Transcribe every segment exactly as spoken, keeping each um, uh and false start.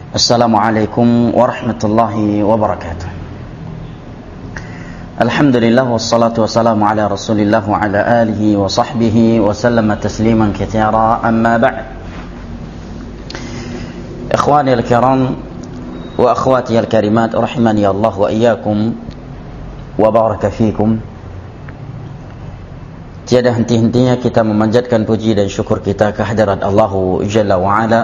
Assalamualaikum warahmatullahi wabarakatuh. Alhamdulillah wassalatu wassalamu ala Rasulillah wa ala alihi wa sahbihi wa sallama tasliman katsira, amma ba'd. Ikhwani al-kiram wa akhwati al-karimat, rahimani Allah wa iyyakum wa baraka fikum. Tiada henti-hentinya kita memanjatkan puji dan syukur kita kehadirat Allah Jalla wa Ala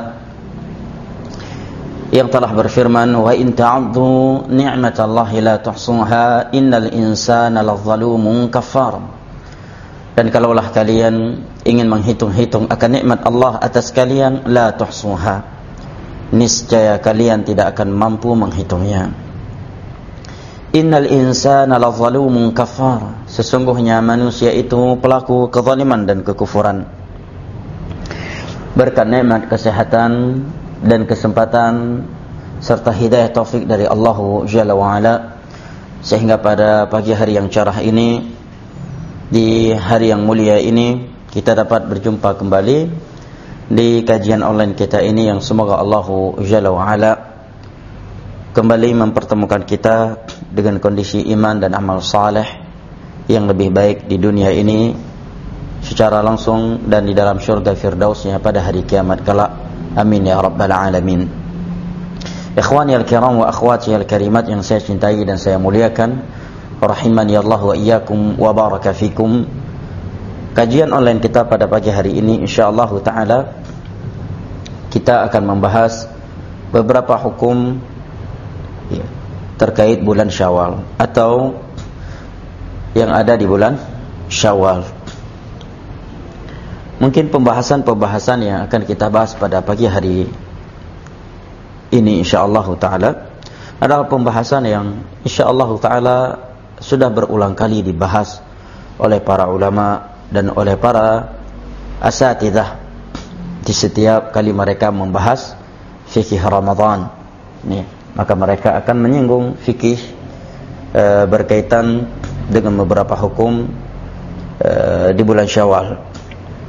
yang telah berfirman, wa in ta'uddu ni'matallahi la tuhsuha innal insana lazzalumun kafar. Dan kalaulah kalian ingin menghitung-hitung akan nikmat Allah atas kalian, la tuhsuha, niscaya kalian tidak akan mampu menghitungnya. Innal insana lazzalumun kafar, sesungguhnya manusia itu pelaku kezaliman dan kekufuran. Berkat nikmat kesehatan dan kesempatan serta hidayah taufik dari Allah Jalla wa Ala, sehingga pada pagi hari yang cerah ini, di hari yang mulia ini, kita dapat berjumpa kembali di kajian online kita ini, yang semoga Allah Jalla wa Ala kembali mempertemukan kita dengan kondisi iman dan amal saleh yang lebih baik di dunia ini secara langsung dan di dalam syurga firdausnya pada hari kiamat kelak. Amin ya rabbal alamin. Ikhwani al-kiram wa akhwati al-karimat yang saya cintai dan saya muliakan, rahimani Allah wa iyyakum wa baraka fikum. Kajian online kita pada pagi hari ini insyaallah taala kita akan membahas beberapa hukum ya, terkait bulan Syawal atau yang ada di bulan Syawal. Mungkin pembahasan-pembahasan yang akan kita bahas pada pagi hari ini insyaallah ta'ala adalah pembahasan yang insyaallah ta'ala sudah berulang kali dibahas oleh para ulama dan oleh para asatidzah di setiap kali mereka membahas fikih Ramadan. Nih, maka mereka akan menyinggung fikih e, berkaitan dengan beberapa hukum e, di bulan Syawal.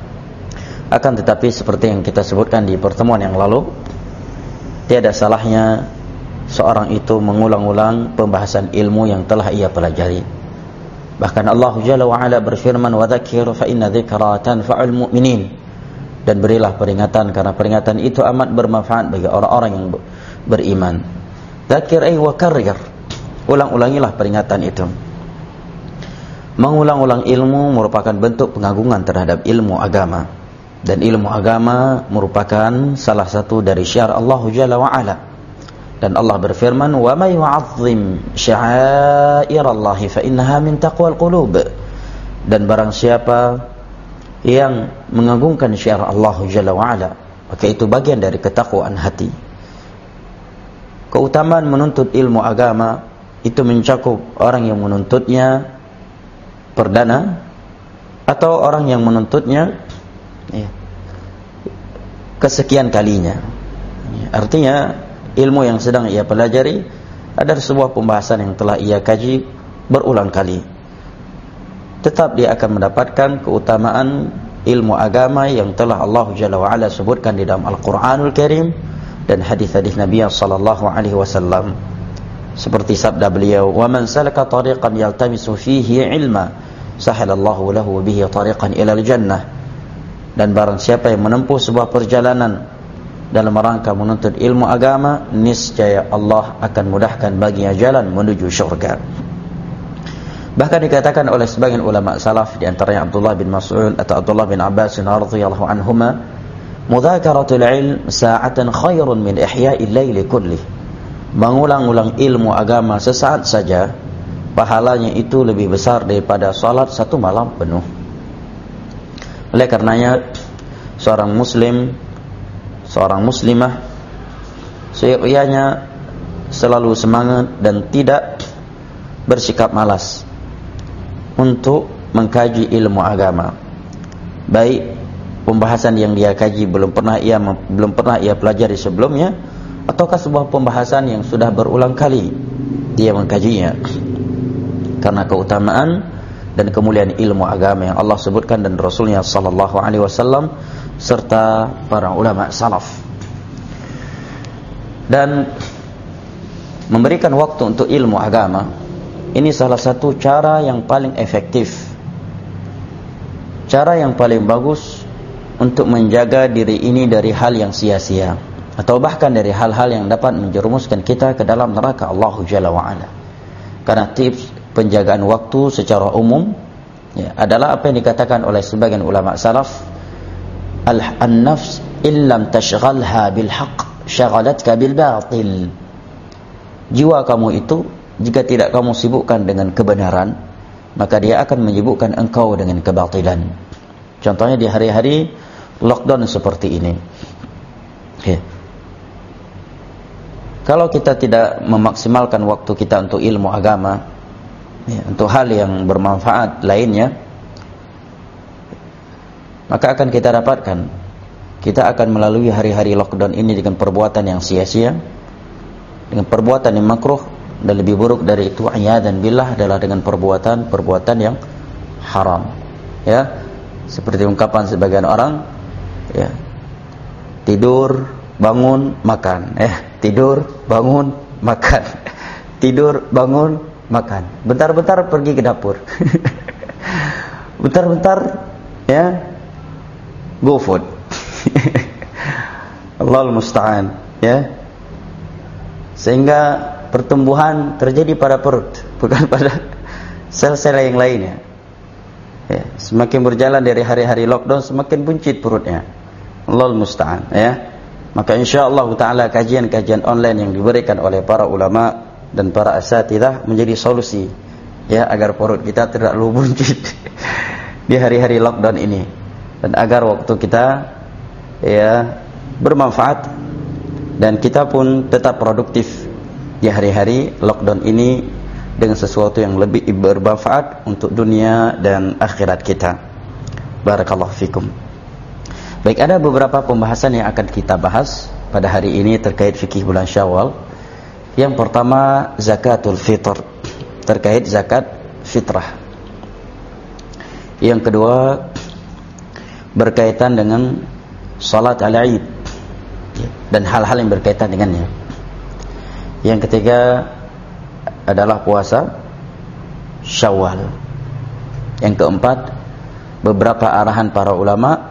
Akan tetapi seperti yang kita sebutkan di pertemuan yang lalu, tiada salahnya seorang itu mengulang-ulang pembahasan ilmu yang telah ia pelajari. Bahkan Allah Jalla wa Ala berfirman, wa dzakir fa inna dzikra tanfa'ul mu'minin, dan berilah peringatan karena peringatan itu amat bermanfaat bagi orang-orang yang beriman. Dzakir ay wa karrir, ulang-ulangilah peringatan itu. Mengulang-ulang ilmu merupakan bentuk pengagungan terhadap ilmu agama. Dan ilmu agama merupakan salah satu dari syiar Allah Jalla wa Ala. Dan Allah berfirman, wa may yu'azzim sya'airallahi fa innaha min taqwal qulub. Dan barang siapa yang mengagungkan syiar Allah Jalla wa Ala, maka itu bagian dari ketakwaan hati. Keutamaan menuntut ilmu agama itu mencakup orang yang menuntutnya perdana atau orang yang menuntutnya ya, kesekian kalinya. Artinya ilmu yang sedang ia pelajari adalah sebuah pembahasan yang telah ia kaji berulang kali. Tetap dia akan mendapatkan keutamaan ilmu agama yang telah Allah Jalla wa Ala sebutkan di dalam Al-Quranul Karim dan hadis-hadis Nabi sallallahu alaihi wasallam. Seperti sabda beliau, wa man salaka tariqan yaltamisu fihi ilma sahalallahu lahu bihi tariqan ilal jannah. Dan barang siapa yang menempuh sebuah perjalanan dalam rangka menuntut ilmu agama, niscaya Allah akan mudahkan baginya jalan menuju syurga. Bahkan dikatakan oleh sebagian ulama salaf, di antaranya Abdullah bin Mas'ud atau Abdullah bin Abbas radhiyallahu anhuma, mudhakaratul ilm sa'atan khairun min ihya'il laili kullih. Mengulang-ulang ilmu agama sesaat saja, pahalanya itu lebih besar daripada salat satu malam penuh. Oleh karenanya seorang muslim, seorang muslimah seyogyanya selalu semangat dan tidak bersikap malas untuk mengkaji ilmu agama. Baik pembahasan yang dia kaji belum pernah ia belum pernah ia pelajari sebelumnya, ataukah sebuah pembahasan yang sudah berulang kali dia mengkajinya. Karena keutamaan dan kemuliaan ilmu agama yang Allah sebutkan dan Rasulnya sallallahu alaihi wasallam serta para ulama salaf. Dan memberikan waktu untuk ilmu agama, ini salah satu cara yang paling efektif, cara yang paling bagus untuk menjaga diri ini dari hal yang sia-sia, atau bahkan dari hal-hal yang dapat menjerumuskan kita ke dalam neraka Allah Jalla wa'ala. Karena tips penjagaan waktu secara umum ya, adalah apa yang dikatakan oleh sebagian ulama salaf, al-nafs illam tashghalha bil haqq shaghalatka bil batil. Jiwa kamu itu jika tidak kamu sibukkan dengan kebenaran, maka dia akan menyibukkan engkau dengan kebatilan. Contohnya di hari-hari lockdown seperti ini ya. Kalau kita tidak memaksimalkan waktu kita untuk ilmu agama ya, untuk hal yang bermanfaat lainnya, maka akan kita dapatkan kita akan melalui hari-hari lockdown ini dengan perbuatan yang sia-sia, dengan perbuatan yang makruh, dan lebih buruk dari itu a'yadzan billah adalah dengan perbuatan-perbuatan yang haram ya. Seperti ungkapan sebagian orang ya, tidur, bangun, makan eh tidur, bangun, makan tidur, bangun, makan, bentar-bentar pergi ke dapur bentar-bentar ya go food Allahul musta'an ya. Sehingga pertumbuhan terjadi pada perut, bukan pada sel-sel yang lainnya ya. Semakin berjalan dari hari-hari lockdown, semakin buncit perutnya, Allahul musta'an ya. Maka insyaallah ta'ala kajian-kajian online yang diberikan oleh para ulama dan para asatidzah menjadi solusi ya, agar perut kita tidak terlalu buncit di hari-hari lockdown ini, dan agar waktu kita ya bermanfaat dan kita pun tetap produktif di hari-hari lockdown ini dengan sesuatu yang lebih bermanfaat untuk dunia dan akhirat kita. Barakallahu fikum. Baik, ada beberapa pembahasan yang akan kita bahas pada hari ini terkait fikih bulan Syawal. Yang pertama, zakatul fitr, terkait zakat fitrah. Yang kedua, berkaitan dengan salat al-Id dan hal-hal yang berkaitan dengannya. Yang ketiga adalah puasa Syawal. Yang keempat, beberapa arahan para ulama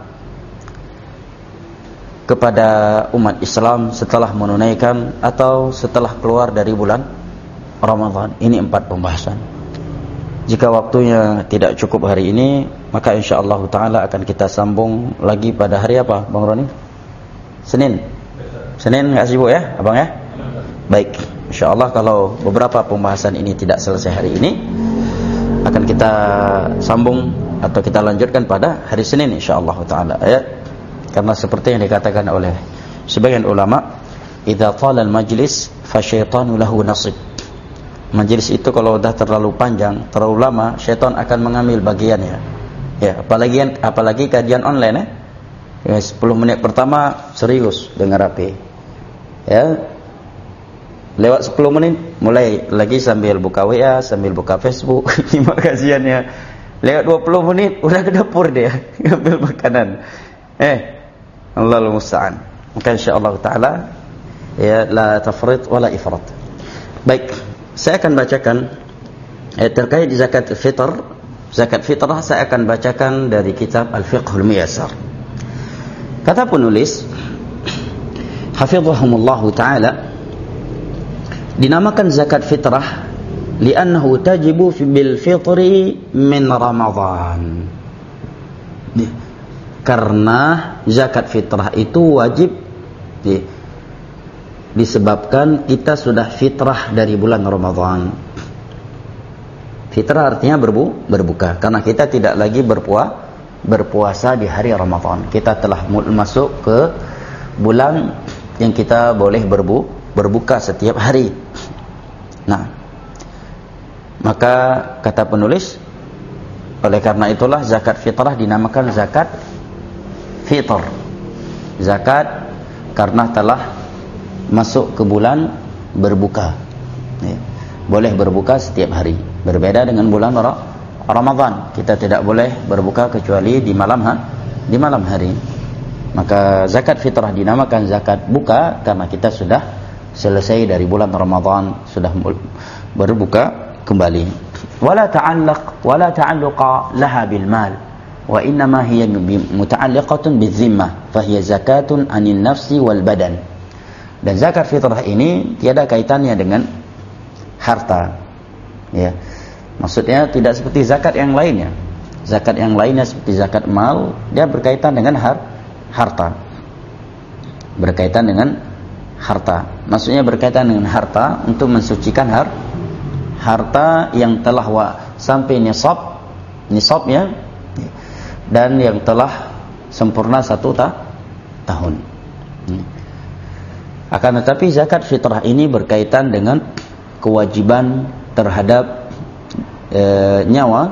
kepada umat Islam setelah menunaikan atau setelah keluar dari bulan Ramadan. Ini empat pembahasan. Jika waktunya tidak cukup hari ini, maka insyaallah ta'ala akan kita sambung lagi pada hari apa, Bang Roni? Senin. Senin nggak sibuk ya, Abang ya? Baik, insyaallah kalau beberapa pembahasan ini tidak selesai hari ini, akan kita sambung atau kita lanjutkan pada hari Senin insyaallah ta'ala ya. Karena seperti yang dikatakan oleh sebagian ulama, idza thala al-majlis fa syaitanu lahu nasib. Majelis itu kalau sudah terlalu panjang, terlalu lama, syaitan akan mengambil bagiannya. Ya, apalagi apalagi kajian online ya. Ya, sepuluh menit pertama serius dengar rapi. Ya. Lewat sepuluh menit mulai lagi sambil buka W A, sambil buka Facebook, nyimak kajiannya. Lewat dua puluh menit udah ke dapur dia, ngambil makanan. Eh, Allahul musta'an. Maka insyaallah taala ya la tafrit wala ifrat. Baik, saya akan bacakan eh, terkait zakat fitr. Zakat fitrah saya akan bacakan dari kitab Al-Fiqhul Muyassar. Kata penulis hafizahumullah taala, dinamakan zakat fitrah li'annahu tajibu bil fitri min Ramadan. Karena zakat fitrah itu wajib di, disebabkan kita sudah fitrah dari bulan Ramadan. Fitrah artinya berbu, berbuka, karena kita tidak lagi berpuasa berpuasa di hari Ramadan. Kita telah masuk ke bulan yang kita boleh berbu, berbuka setiap hari. Nah, maka kata penulis, oleh karena itulah zakat fitrah dinamakan zakat fitr. Zakat karena telah masuk ke bulan berbuka ya. Boleh berbuka setiap hari. Berbeda dengan bulan Ramadan, kita tidak boleh berbuka kecuali di malam ha? di malam hari. Maka zakat fitrah dinamakan zakat buka karena kita sudah selesai dari bulan Ramadan, sudah berbuka kembali. Wala ta'allaq wala ta'alluqa laha bil mal, wa innama hiya muta'alliqatun bizimmah, fa hiya zakatun 'anil nafsi wal badan. Dan zakat fitrah ini tiada kaitannya dengan harta. Ya. Maksudnya tidak seperti zakat yang lainnya. Zakat yang lainnya seperti zakat mal, dia berkaitan dengan har harta. Berkaitan dengan harta. Maksudnya berkaitan dengan harta untuk mensucikan har harta yang telah wa, sampai nisab, nisabnya, dan yang telah sempurna satu ta, tahun. Akan tetapi zakat fitrah ini berkaitan dengan kewajiban terhadap e, nyawa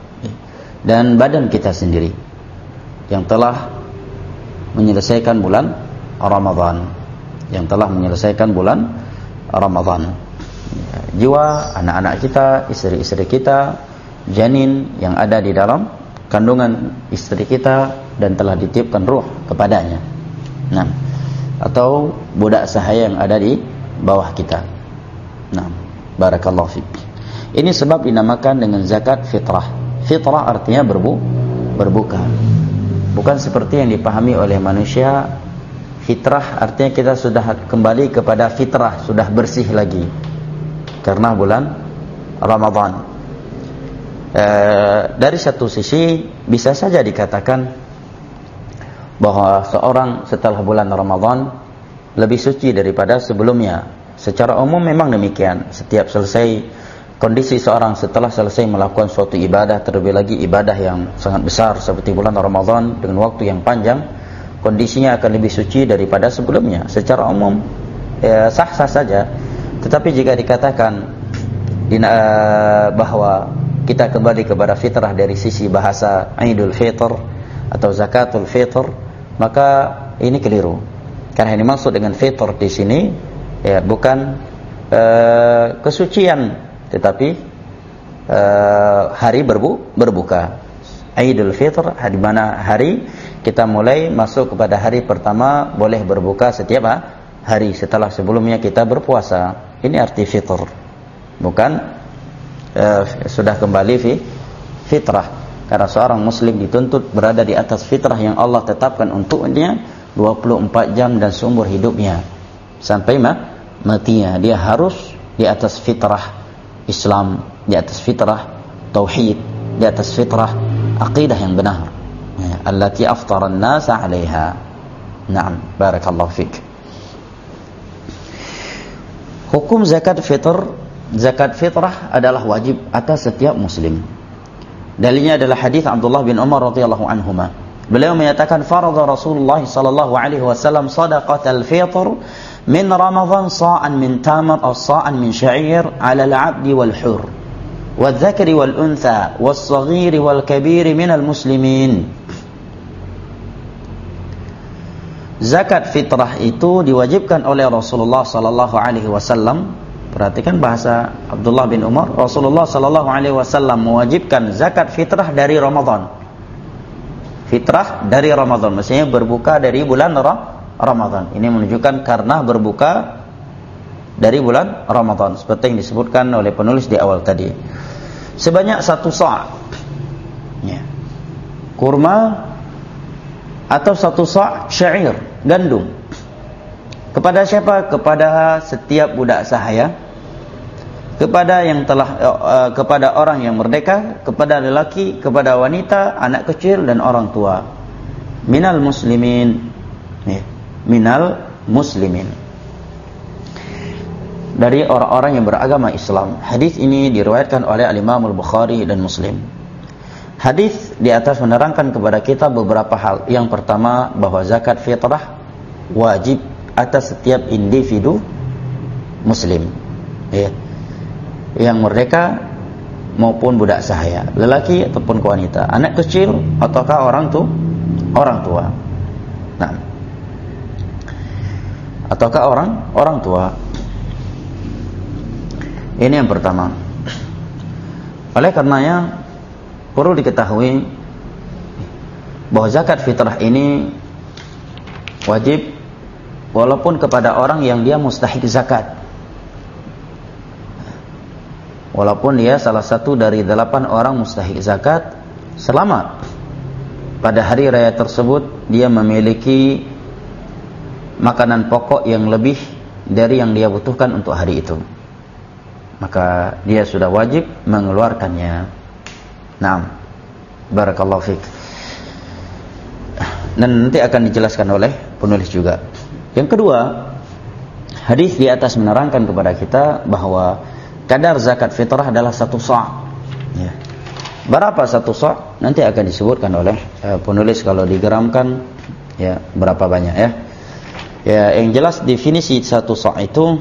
dan badan kita sendiri yang telah menyelesaikan bulan Ramadan, yang telah menyelesaikan bulan Ramadan. Jiwa anak-anak kita, istri-istri kita, janin yang ada di dalam kandungan istri kita dan telah ditiupkan ruh kepadanya. Nah, atau budak sahaya yang ada di bawah kita. Nah, barakallahu fiik. Ini sebab dinamakan dengan zakat fitrah. Fitrah artinya berbu berbuka. Bukan seperti yang dipahami oleh manusia, fitrah artinya kita sudah kembali kepada fitrah, sudah bersih lagi karena bulan Ramadan. E, dari satu sisi bisa saja dikatakan bahwa seorang setelah bulan Ramadan lebih suci daripada sebelumnya. Secara umum memang demikian. Setiap selesai kondisi seorang setelah selesai melakukan suatu ibadah, terlebih lagi ibadah yang sangat besar seperti bulan Ramadan dengan waktu yang panjang, kondisinya akan lebih suci daripada sebelumnya. Secara umum ya, sah-sah saja. Tetapi jika dikatakan dina, bahwa kita kembali kepada fitrah dari sisi bahasa Idul Fitr atau Zakatul Fitr, maka ini keliru. Karena yang dimaksud dengan fitr di sini ya bukan uh, kesucian, tetapi uh, hari berbu berbuka. Idul Fitr, di mana hari kita mulai masuk kepada hari pertama boleh berbuka setiap hari setelah sebelumnya kita berpuasa. Ini arti fitr. Bukan uh, sudah kembali fi fitrah. Karena seorang muslim dituntut berada di atas fitrah yang Allah tetapkan untuknya dua puluh empat jam dan seumur hidupnya sampai ma matinya. Dia harus di atas fitrah Islam, di atas fitrah tauhid, di atas fitrah aqidah yang benar, ya, allati aftara an-nas 'alaiha. Naam, barakallahu fik. Hukum zakat fitr, zakat fitrah adalah wajib atas setiap muslim. Dalilnya adalah hadis Abdullah bin Umar radhiyallahu anhuma. Beliau menyatakan farada Rasulullah sallallahu alaihi wasallam shadaqatal fitr min Ramadan sa'an min tamar aw sa'an min sya'ir 'ala al-'abdi wal hur wal-dhakari wal-untha was-saghiri wal-kabiri minal muslimin. Zakat fitrah itu diwajibkan oleh Rasulullah sallallahu alaihi wasallam. Perhatikan bahasa Abdullah bin Umar. Rasulullah sallallahu alaihi wasallam mewajibkan zakat fitrah dari Ramadan. Fitrah dari Ramadan, maksudnya berbuka dari bulan Ramadan. Ini menunjukkan karena berbuka dari bulan Ramadan, seperti yang disebutkan oleh penulis di awal tadi. Sebanyak satu sa', ya, kurma atau satu sa' syair, gandum. Kepada siapa? Kepada setiap budak sahaya, kepada yang telah uh, kepada orang yang merdeka, kepada lelaki, kepada wanita, anak kecil dan orang tua. Minal muslimin, ya, minal muslimin, dari orang-orang yang beragama Islam. Hadis ini diriwayatkan oleh Al-Imam Al-Bukhari dan Muslim. Hadis di atas menerangkan kepada kita beberapa hal. Yang pertama, bahwa zakat fitrah wajib atas setiap individu muslim, ya, yang merdeka maupun budak sahaya, lelaki ataupun wanita, anak kecil ataukah orang tu orang tua. Nah, ataukah orang orang tua. Ini yang pertama. Oleh karenanya perlu diketahui bahwa zakat fitrah ini wajib walaupun kepada orang yang dia mustahik zakat. Walaupun dia salah satu dari delapan orang mustahik zakat, selama pada hari raya tersebut dia memiliki makanan pokok yang lebih dari yang dia butuhkan untuk hari itu, maka dia sudah wajib mengeluarkannya. Naam, barakallahu fiik. Dan nanti akan dijelaskan oleh penulis juga. Yang kedua, hadis di atas menerangkan kepada kita bahwa kadar zakat fitrah adalah satu sa'. Ya. Berapa satu sa'? Nanti akan disebutkan oleh uh, penulis kalau digeramkan, ya berapa banyak ya. Ya, yang jelas definisi satu sa' itu,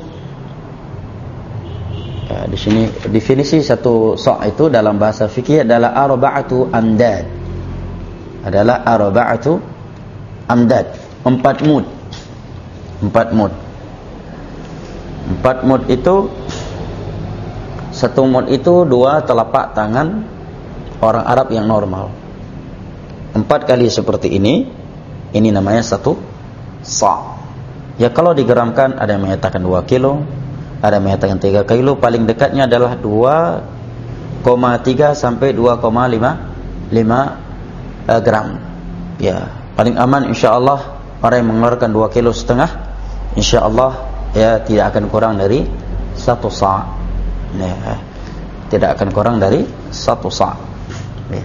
ya, di sini definisi satu sa' itu dalam bahasa fikih adalah arba'atu amdad. Adalah arba'atu amdad, empat mud. Empat mud. Empat mud itu, satu mud itu dua telapak tangan orang Arab yang normal. Empat kali seperti ini, ini namanya satu sa'. Ya, kalau digeramkan ada yang menyatakan dua kilo, ada yang menyatakan tiga kilo, paling dekatnya adalah dua koma tiga sampai dua koma lima gram. Ya, paling aman insyaallah orang yang mengeluarkan dua kilo setengah, insyaallah ya tidak akan kurang dari satu sa'. Ya, tidak akan kurang dari satu sa'. Ya.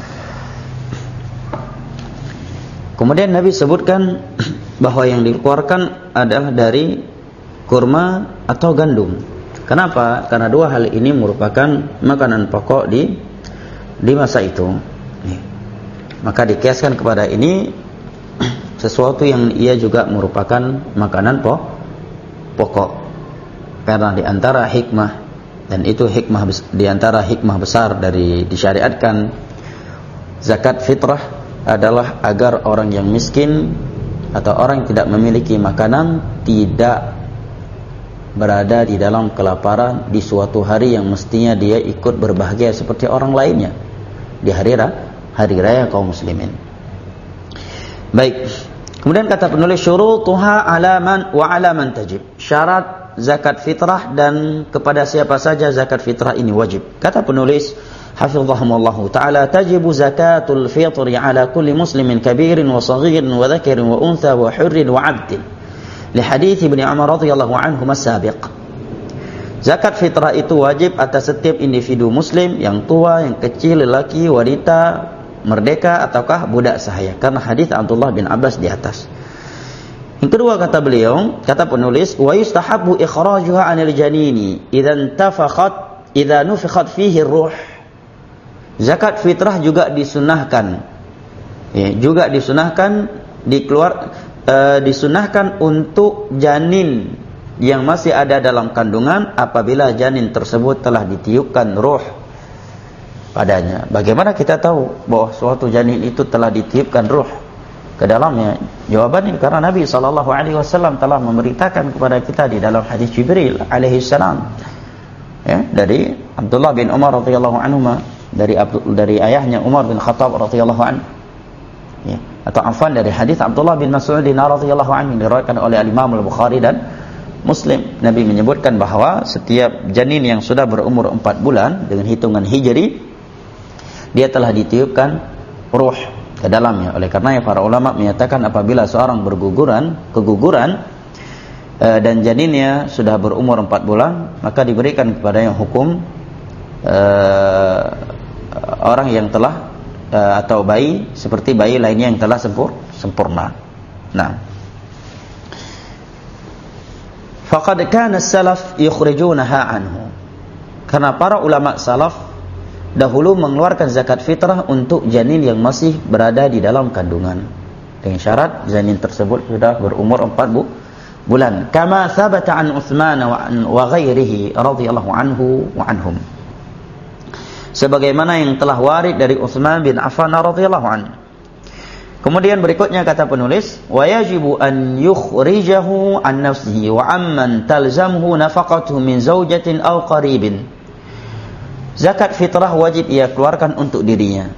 Kemudian Nabi sebutkan bahwa yang dikeluarkan adalah dari kurma atau gandum. Kenapa? Karena dua hal ini merupakan makanan pokok di di masa itu. Nih. Maka dikiaskan kepada ini sesuatu yang ia juga merupakan makanan po, pokok. Karena di antara hikmah, dan itu hikmah di antara hikmah besar dari disyariatkan zakat fitrah adalah agar orang yang miskin atau orang yang tidak memiliki makanan tidak berada di dalam kelaparan di suatu hari yang mestinya dia ikut berbahagia seperti orang lainnya di hari raya, hari raya kaum muslimin. Baik. Kemudian kata penulis, syurutuha alaman wa alaman tajib. Syarat zakat fitrah dan kepada siapa saja zakat fitrah ini wajib. Kata penulis hafizahumullahu ta'ala, tajibu zakatul fitri ala kulli muslimin kabirin wa saghirin wa dhakarin wa untha wa hurrin wa 'abdin. Li hadits Ibnu Umar radhiyallahu anhu as-sabiq. Zakat fitrah itu wajib atas setiap individu muslim, yang tua, yang kecil, lelaki, wanita, merdeka ataukah budak sahaya, karena hadis Abdullah bin Abbas di atas. Yang kedua kata beliau, kata penulis, wa yustahabbu ikhrajuha 'anil janini idzan tafakhat idza nufikhat fihi ruh. Zakat fitrah juga disunahkan, ya, juga disunahkan dikeluar e, disunahkan untuk janin yang masih ada dalam kandungan apabila janin tersebut telah ditiupkan ruh padanya. Bagaimana kita tahu bahwa suatu janin itu telah ditiupkan ruh ke dalamnya? Jawabannya karena Nabi sallallahu alaihi wasallam telah memberitakan kepada kita di dalam hadis Jibril alaihi salam, ya, dari Abdullah bin Umar radhiyallahu anhu, dari dari ayahnya Umar bin Khattab radhiyallahu anhu, ya, atau afwan dari hadis Abdullah bin Mas'ud radhiyallahu anhu diriwayatkan oleh Imam Al-Bukhari dan Muslim. Nabi menyebutkan bahwa setiap janin yang sudah berumur empat bulan dengan hitungan hijri, dia telah ditiupkan ruh ke dalamnya. Oleh karenanya para ulama menyatakan apabila seorang berguguran, keguguran e, dan janinnya sudah berumur empat bulan, maka diberikan kepada yang hukum e, orang yang telah e, atau bayi seperti bayi lainnya yang telah sempur, sempurna. Nah, faqad kana as-salaf yukhrijunaha anhu. Karena para ulama salaf dahulu mengeluarkan zakat fitrah untuk janin yang masih berada di dalam kandungan, dengan syarat janin tersebut sudah berumur empat bu, bulan. Kama thabata an Utsman wa, wa ghairihi radhiyallahu anhu wa anhum. Sebagaimana yang telah warid dari Utsman bin Affan radhiyallahu anhu. Kemudian berikutnya kata penulis, wa yajibu an yukhrijahu an nafsihi wa amman talzamhu nafaqatuhu min zawjatin aw qaribin. Zakat fitrah wajib ia keluarkan untuk dirinya.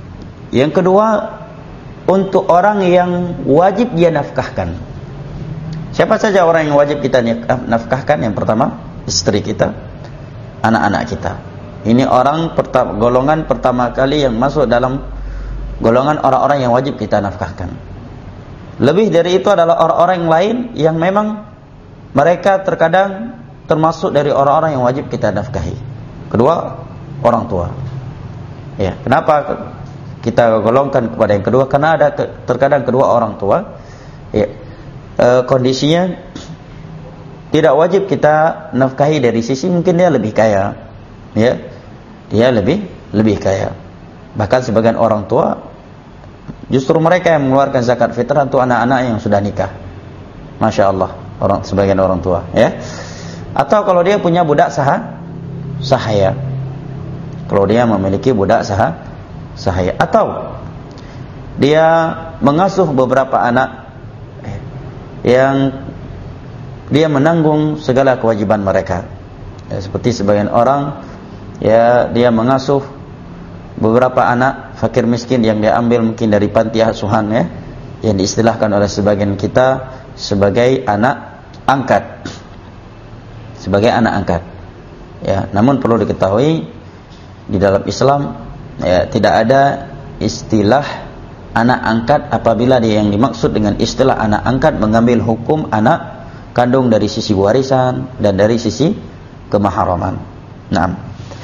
Yang kedua, untuk orang yang wajib dia nafkahkan. Siapa saja orang yang wajib kita nafkahkan? Yang pertama, istri kita, anak-anak kita. Ini orang pertama, golongan pertama kali yang masuk dalam golongan orang-orang yang wajib kita nafkahkan. Lebih dari itu adalah orang-orang yang lain yang memang mereka terkadang termasuk dari orang-orang yang wajib kita nafkahi. Kedua, orang tua. Ya, kenapa kita golongkan kepada yang kedua? Karena ada terkadang kedua orang tua, ya, e, kondisinya tidak wajib kita nafkahi dari sisi mungkin dia lebih kaya, ya, dia lebih lebih kaya. Bahkan sebagian orang tua justru mereka yang mengeluarkan zakat fitrah untuk anak-anak yang sudah nikah. Masya Allah, orang sebagian orang tua, ya. Atau kalau dia punya budak saha, sahaya, kalau dia memiliki budak saha, sahaya, atau dia mengasuh beberapa anak yang dia menanggung segala kewajiban mereka, ya, seperti sebagian orang, ya, dia mengasuh beberapa anak fakir miskin yang dia ambil mungkin dari panti asuhan, ya, yang diistilahkan oleh sebagian kita sebagai anak angkat, sebagai anak angkat, ya. Namun perlu diketahui di dalam Islam, ya, tidak ada istilah anak angkat apabila dia yang dimaksud dengan istilah anak angkat mengambil hukum anak kandung dari sisi warisan dan dari sisi kemaharaman. Naam.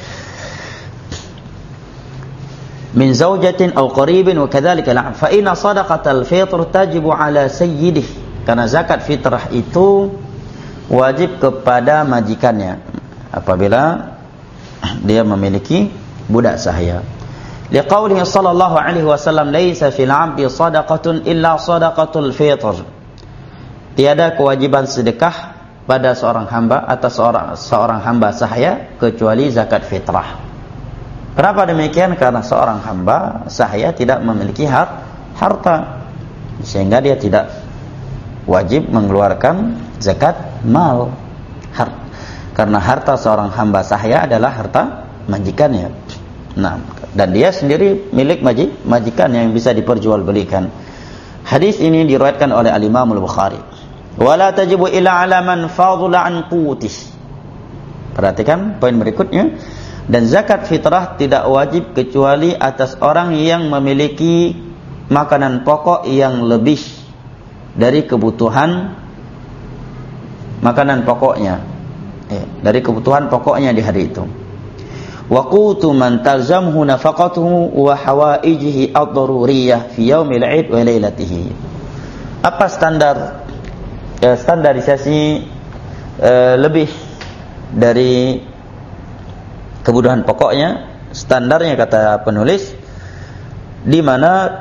Min zaujatin aw qaribin wa kadzalika la fa inna sadaqatal fitr tajibu ala sayyidih. Karena zakat fitrah itu wajib kepada majikannya apabila dia memiliki budak sahaya. Liqaulihi sallallahu alaihi wasallam laisa fil 'abdi sadaqatun illa sadaqatul fitr. Tiada kewajiban sedekah pada seorang hamba atas seorang seorang hamba sahaya kecuali zakat fitrah. Kenapa demikian? Karena seorang hamba sahaya tidak memiliki har, harta, sehingga dia tidak wajib mengeluarkan zakat mal. Har, karena harta seorang hamba sahaya adalah harta majikannya. Nah, dan dia sendiri milik majik, majikan yang bisa diperjualbelikan. Hadis ini diriwayatkan oleh Al-Imam Al-Bukhari. Wala tajibu illa ala man fadula an quwwatih. Perhatikan poin berikutnya. Dan zakat fitrah tidak wajib kecuali atas orang yang memiliki makanan pokok yang lebih dari kebutuhan makanan pokoknya, eh, dari kebutuhan pokoknya di hari itu. Wa qutu man talzamhu nafaqatuhu wa hawaijihi ad-daruriyah fi yaumil 'id wa lailatihi. Apa standar Ya, standarisasi e, lebih dari kebutuhan pokoknya? Standarnya kata penulis, di mana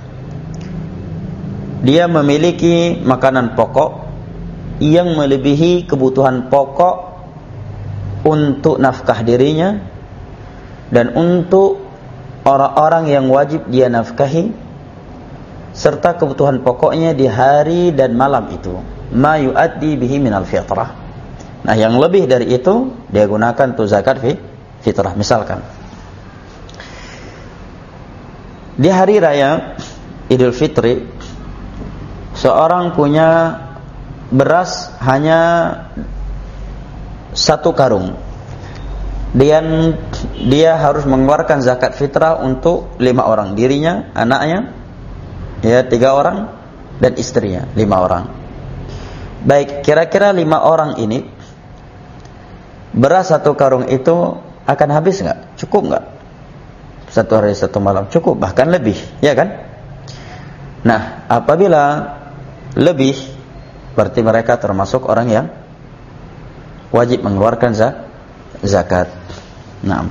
dia memiliki makanan pokok yang melebihi kebutuhan pokok untuk nafkah dirinya dan untuk orang-orang yang wajib dia nafkahi, serta kebutuhan pokoknya di hari dan malam itu. Ma yu'addi bihi minal fitrah. Nah, yang lebih dari itu dia gunakan untuk zakat fitrah. Misalkan di hari raya Idul Fitri, seorang punya beras hanya satu karung, dan dia harus mengeluarkan zakat fitrah untuk lima orang, dirinya, anaknya, ya, tiga orang, dan istrinya, lima orang. Baik, kira-kira lima orang ini beras satu karung itu akan habis nggak? Cukup nggak? Satu hari satu malam cukup, bahkan lebih, ya kan? Nah, apabila lebih, berarti mereka termasuk orang yang wajib mengeluarkan zakat. Nah,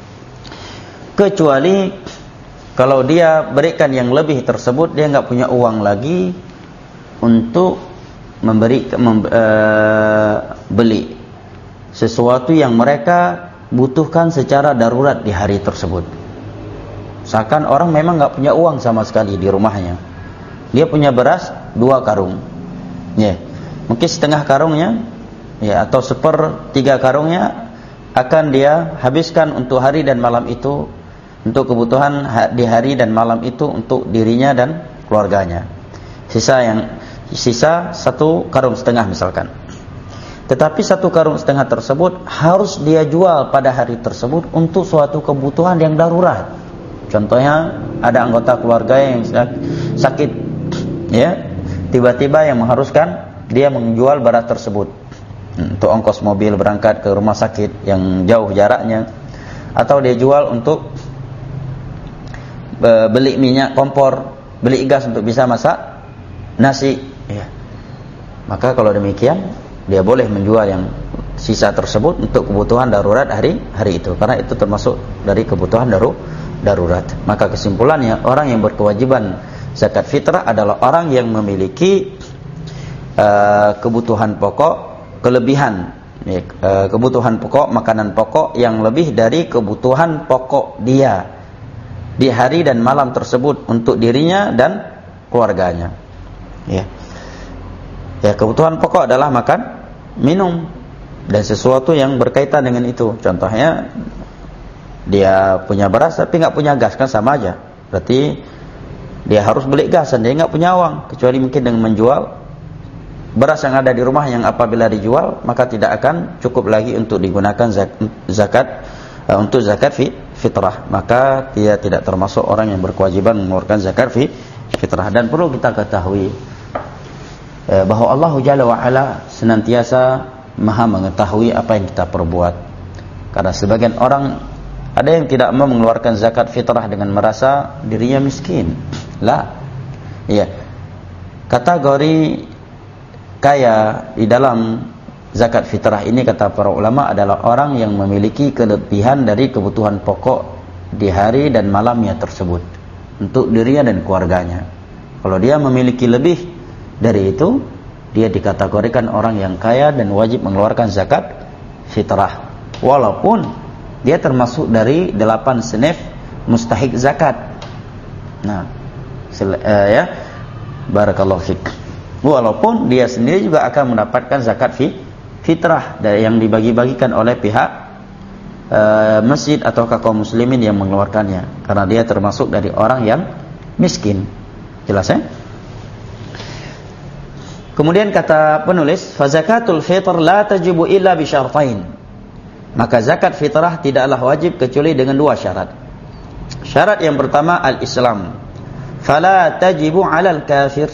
kecuali kalau dia berikan yang lebih tersebut, dia nggak punya uang lagi untuk memberi mem, e, beli sesuatu yang mereka butuhkan secara darurat di hari tersebut. Seakan orang memang nggak punya uang sama sekali di rumahnya. Dia punya beras dua karung, ya, mungkin setengah karungnya, ya, atau sepertiga karungnya akan dia habiskan untuk hari dan malam itu, untuk kebutuhan di hari dan malam itu untuk dirinya dan keluarganya. Sisa yang sisa satu karung setengah misalkan. Tetapi satu karung setengah tersebut harus dia jual pada hari tersebut untuk suatu kebutuhan yang darurat. Contohnya ada anggota keluarga yang sakit, ya, tiba-tiba yang mengharuskan dia menjual barang tersebut untuk ongkos mobil berangkat ke rumah sakit yang jauh jaraknya, atau dia jual untuk beli minyak kompor, beli gas untuk bisa masak nasi, ya. Maka kalau demikian dia boleh menjual yang sisa tersebut untuk kebutuhan darurat hari hari itu, karena itu termasuk dari kebutuhan daru, darurat. Maka kesimpulannya, orang yang berkewajiban zakat fitrah adalah orang yang memiliki uh, kebutuhan pokok, kelebihan ya, uh, kebutuhan pokok, makanan pokok yang lebih dari kebutuhan pokok dia di hari dan malam tersebut untuk dirinya dan keluarganya. Ya. Ya, kebutuhan pokok adalah makan, minum, dan sesuatu yang berkaitan dengan itu. Contohnya dia punya beras tapi nggak punya gas, kan sama aja. Berarti dia harus beli gas dan dia nggak punya uang, kecuali mungkin dengan menjual beras yang ada di rumah, yang apabila dijual maka tidak akan cukup lagi untuk digunakan zakat, uh, untuk zakat fitrah. Maka dia tidak termasuk orang yang berkewajiban mengeluarkan zakat fitrah. Dan perlu kita ketahui bahwa Allah Jalla wa'ala senantiasa maha mengetahui apa yang kita perbuat. Karena sebagian orang ada yang tidak mau mengeluarkan zakat fitrah dengan merasa dirinya miskin. Lah, ya, kategori kaya di dalam zakat fitrah ini kata para ulama adalah orang yang memiliki kelebihan dari kebutuhan pokok di hari dan malamnya tersebut untuk dirinya dan keluarganya. Kalau dia memiliki lebih dari itu, dia dikategorikan orang yang kaya dan wajib mengeluarkan zakat fitrah, walaupun dia termasuk dari delapan senif mustahik zakat. Nah, sel- uh, ya, barakallahu fik. Walaupun dia sendiri juga akan mendapatkan zakat fi- fitrah yang dibagi-bagikan oleh pihak uh, masjid atau kaum muslimin yang mengeluarkannya, karena dia termasuk dari orang yang miskin. Jelas ya? Kemudian kata penulis, fa zakatul fitr la tajibu illa bi syartain. Maka zakat fitrah tidaklah wajib kecuali dengan dua syarat. Syarat yang pertama al-Islam. Fala tajibu 'alal kafir.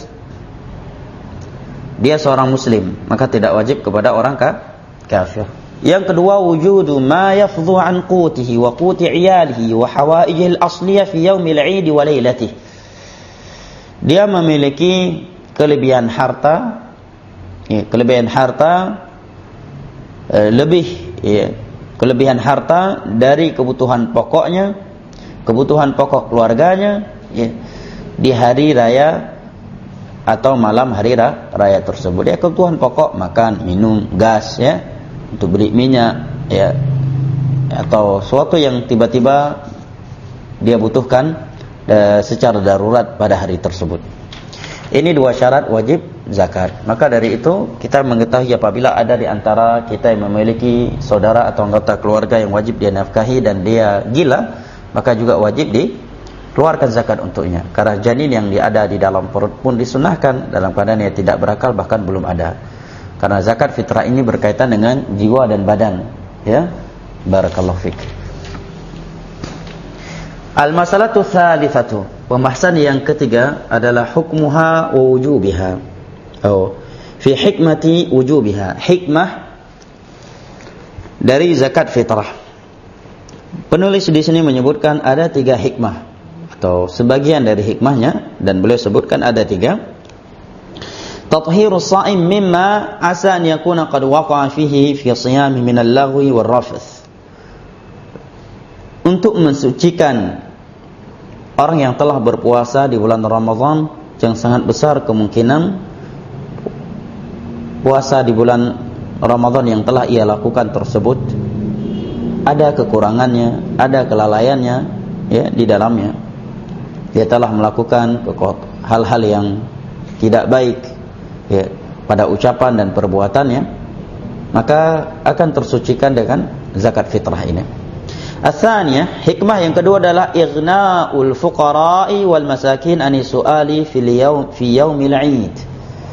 Dia seorang muslim, maka tidak wajib kepada orang ka- kafir. Yang kedua, wujudu ma yafdhu an qutihi wa quti 'iyalihi wa hawaijihi al-asliyah fi yaumil 'id wa lailatihi. Dia memiliki kelebihan harta, ya, kelebihan harta eh, lebih, ya, kelebihan harta dari kebutuhan pokoknya, kebutuhan pokok keluarganya, ya, di hari raya atau malam hari raya tersebut. Ya, kebutuhan pokok makan, minum, gas, ya, untuk beli minyak, ya, atau sesuatu yang tiba-tiba dia butuhkan eh, secara darurat pada hari tersebut. Ini dua syarat wajib zakat. Maka dari itu kita mengetahui apabila ada di antara kita yang memiliki saudara atau anggota keluarga yang wajib dia nafkahi dan dia gila, maka juga wajib dikeluarkan zakat untuknya. Karena janin yang ada di dalam perut pun disunahkan dalam keadaan dia tidak berakal, bahkan belum ada. Karena zakat fitrah ini berkaitan dengan jiwa dan badan. Ya, barakallahu fik. Al-masalatu tsalitsatu, pembahasan yang ketiga adalah hukmuha wa wujubiha. Oh, fi hikmati wujubiha, hikmah dari zakat fitrah. Penulis di sini menyebutkan ada tiga hikmah atau sebagian dari hikmahnya, dan beliau sebutkan ada tiga. Tathhirus sha'im mimma asa an yakuna qad waqa'a fihi fi shiyami min al-laghwi war-rafath. Untuk mensucikan orang yang telah berpuasa di bulan Ramadan, yang sangat besar kemungkinan puasa di bulan Ramadan yang telah ia lakukan tersebut ada kekurangannya, ada kelalaiannya, ya, di dalamnya. Dia telah melakukan hal-hal yang tidak baik, ya, pada ucapan dan perbuatannya, maka akan tersucikan dengan zakat fitrah ini. Asalnya, hikmah yang kedua adalah ighna'ul fuqara'i wal masakin ani su'ali fil yaum fi yaumil 'id.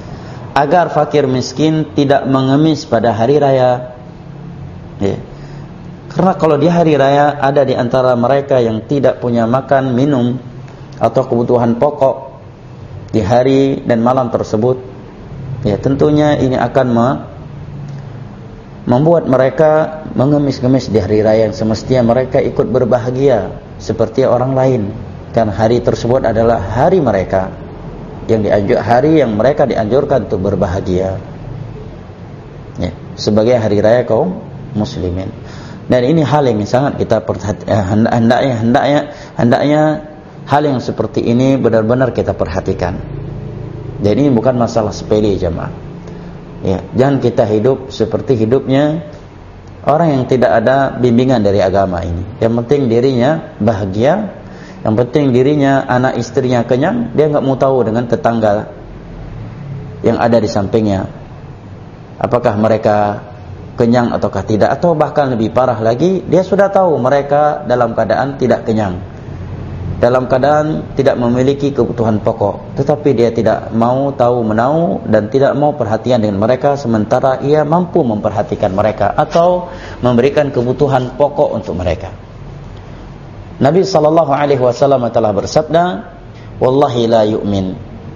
agar fakir miskin tidak mengemis pada hari raya. Ya. Karena kalau di hari raya ada di antara mereka yang tidak punya makan, minum atau kebutuhan pokok di hari dan malam tersebut, ya tentunya ini akan me- membuat mereka mengemis-ngemis di hari raya yang semestinya mereka ikut berbahagia seperti orang lain. Karena hari tersebut adalah hari mereka yang dianjur, hari yang mereka dianjurkan untuk berbahagia, ya, sebagai hari raya kaum muslimin. Dan ini hal yang sangat kita perhatikan, hendaknya hendaknya hendaknya hal yang seperti ini benar-benar kita perhatikan. Dan ini bukan masalah sepele jemaah. Ya, jangan kita hidup seperti hidupnya orang yang tidak ada bimbingan dari agama ini. Yang penting dirinya bahagia, yang penting dirinya, anak istrinya kenyang, dia enggak mau tahu dengan tetangga yang ada di sampingnya, apakah mereka kenyang ataukah tidak, atau bahkan lebih parah lagi, dia sudah tahu mereka dalam keadaan tidak kenyang, dalam keadaan tidak memiliki kebutuhan pokok, tetapi dia tidak mau tahu menau dan tidak mau perhatian dengan mereka, sementara ia mampu memperhatikan mereka atau memberikan kebutuhan pokok untuk mereka. Nabi sallallahu alaihi wasallam telah bersabda, wallahi la yu'min,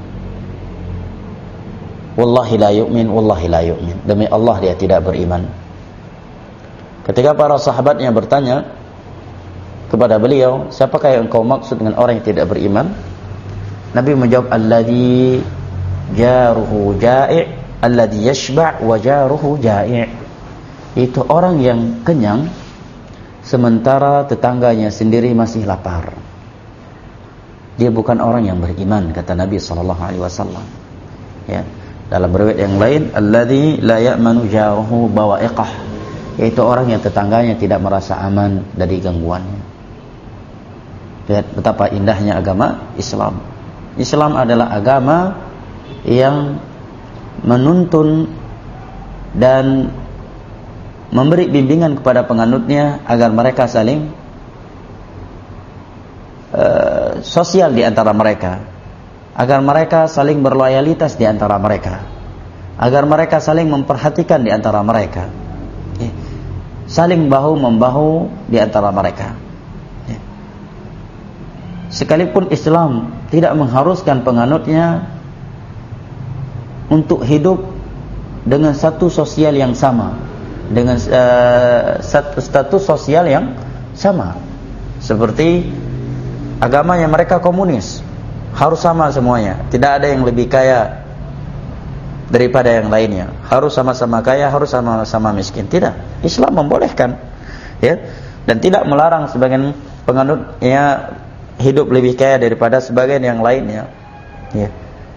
wallahi la yu'min, wallahi la yu'min, demi Allah dia tidak beriman. Ketika para sahabatnya bertanya kepada beliau, siapakah yang engkau maksud dengan orang yang tidak beriman? Nabi menjawab, alladhi jaruhu ja'i' alladhi yashba' wa jaruhu ja'i'. Itu orang yang kenyang sementara tetangganya sendiri masih lapar. Dia bukan orang yang beriman, kata Nabi sallallahu alaihi wasallam. Ya, dalam riwayat yang lain, alladzi la ya'manu jaruhu bawa'iqah, yaitu orang yang tetangganya tidak merasa aman dari gangguannya. Lihat betapa indahnya agama Islam. Islam adalah agama yang menuntun dan memberi bimbingan kepada penganutnya agar mereka saling uh, sosial di antara mereka, agar mereka saling berloyalitas di antara mereka, agar mereka saling memperhatikan di antara mereka, ya, saling bahu-membahu di antara mereka. Ya. Sekalipun Islam tidak mengharuskan penganutnya untuk hidup dengan satu sosial yang sama, dengan uh, status sosial yang sama, seperti agamanya mereka komunis, harus sama semuanya, tidak ada yang lebih kaya daripada yang lainnya, harus sama-sama kaya, harus sama-sama miskin. Tidak, Islam membolehkan, ya, dan tidak melarang sebagian penganutnya hidup lebih kaya daripada sebagian yang lainnya, ya,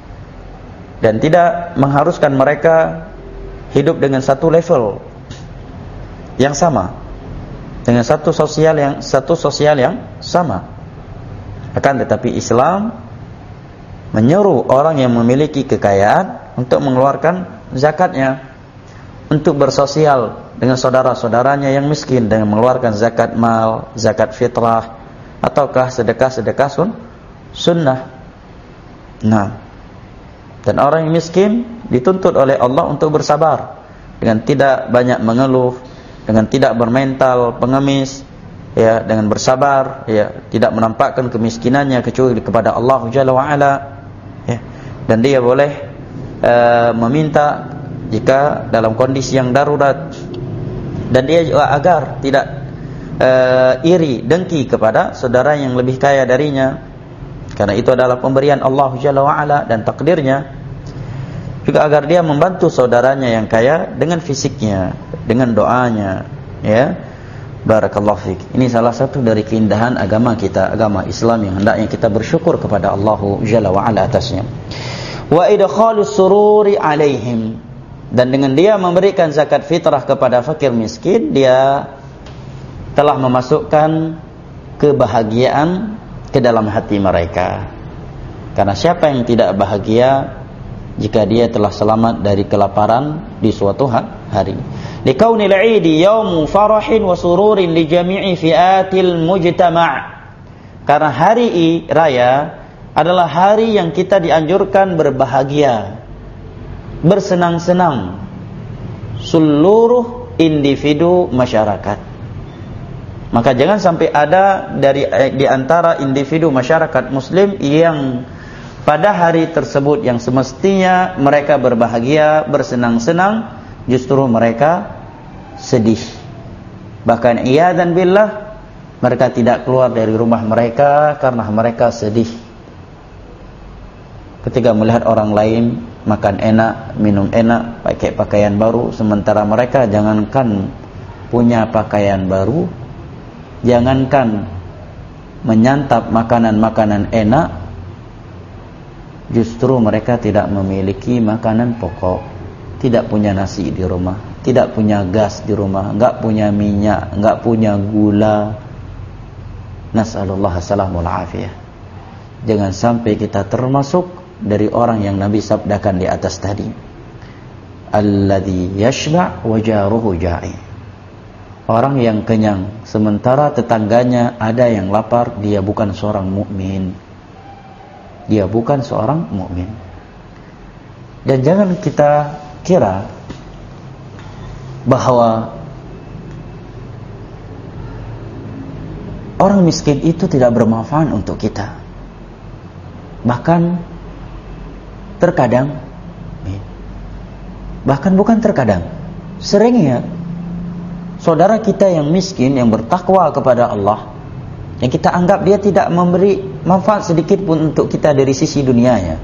dan tidak mengharuskan mereka hidup dengan satu level yang sama, dengan satu sosial yang satu sosial yang sama. Akan tetapi Islam menyeru orang yang memiliki kekayaan untuk mengeluarkan zakatnya, untuk bersosial dengan saudara-saudaranya yang miskin dengan mengeluarkan zakat mal, zakat fitrah, ataukah sedekah-sedekah sun, sunnah. Nah, dan orang yang miskin dituntut oleh Allah untuk bersabar dengan tidak banyak mengeluh, dengan tidak bermental pengemis, ya, dengan bersabar, ya, tidak menampakkan kemiskinannya kecuali kepada Allah Jalla wa Ala, ya, dan dia boleh uh, meminta jika dalam kondisi yang darurat, dan dia juga agar tidak uh, iri dengki kepada saudara yang lebih kaya darinya, karena itu adalah pemberian Allah Jalla wa Ala dan takdirnya. Juga agar dia membantu saudaranya yang kaya dengan fisiknya, dengan doanya, ya. Barakallahu fiik. Ini salah satu dari keindahan agama kita, agama Islam, yang hendaknya kita bersyukur kepada Allah Jalla wa Ala atasnya. Wa idkhalus sururi alaihim, dan dengan dia memberikan zakat fitrah kepada fakir miskin, dia telah memasukkan kebahagiaan ke dalam hati mereka. Karena siapa yang tidak bahagia jika dia telah selamat dari kelaparan di suatu hari? Likaunil 'idi yaumu farahin wa sururin li jami'i fi'atil mujtama'. Karena hari raya adalah hari yang kita dianjurkan berbahagia bersenang-senang seluruh individu masyarakat. Maka jangan sampai ada dari di antara individu masyarakat muslim yang pada hari tersebut yang semestinya mereka berbahagia, bersenang-senang, justru mereka sedih. Bahkan iyadzan billah, mereka tidak keluar dari rumah mereka karena mereka sedih ketika melihat orang lain makan enak, minum enak, pakai pakaian baru, sementara mereka jangankan punya pakaian baru, jangankan menyantap makanan-makanan enak, justru mereka tidak memiliki makanan pokok, tidak punya nasi di rumah, tidak punya gas di rumah, enggak punya minyak, enggak punya gula. Nas'alullah salamul afiyah. Jangan sampai kita termasuk dari orang yang Nabi sabdakan di atas tadi, alladzi yashba' wa jaruhu ja'i. Orang yang kenyang sementara tetangganya ada yang lapar, dia bukan seorang mukmin. Dia bukan seorang mukmin. Dan jangan kita kira bahwa orang miskin itu tidak bermanfaat untuk kita. Bahkan terkadang, bahkan bukan terkadang, seringnya saudara kita yang miskin, yang bertakwa kepada Allah, yang kita anggap dia tidak memberi manfaat sedikit pun untuk kita dari sisi dunianya,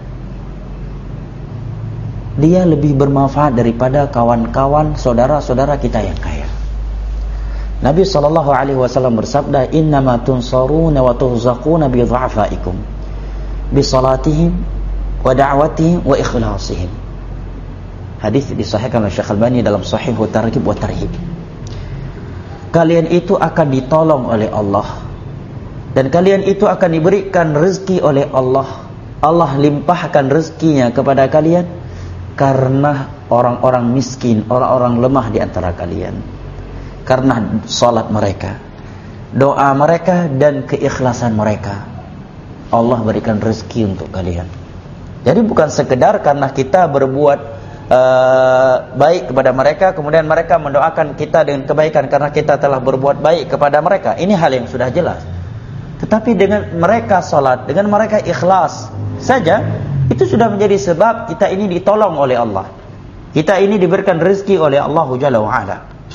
dia lebih bermanfaat daripada kawan-kawan saudara-saudara kita yang kaya. Nabi sallallahu alaihi wasallam bersabda, innama tunsaruna wa tuhzaquna bi dha'faikum bi salatihim wa da'watihim wa ikhlasihim. Hadis disahihkan oleh Syekh Albani dalam Sahih Targhib wa Tarhib. Kalian itu akan ditolong oleh Allah, dan kalian itu akan diberikan rezeki oleh Allah. Allah limpahkan rezekinya kepada kalian karena orang-orang miskin, orang-orang lemah di antara kalian, karena salat mereka, doa mereka, dan keikhlasan mereka. Allah berikan rezeki untuk kalian. Jadi bukan sekedar karena kita berbuat uh, baik kepada mereka, kemudian mereka mendoakan kita dengan kebaikan karena kita telah berbuat baik kepada mereka. Ini hal yang sudah jelas. Tetapi dengan mereka salat, dengan mereka ikhlas saja, itu sudah menjadi sebab kita ini ditolong oleh Allah. Kita ini diberikan rezeki oleh Allah Jalla wa Ala.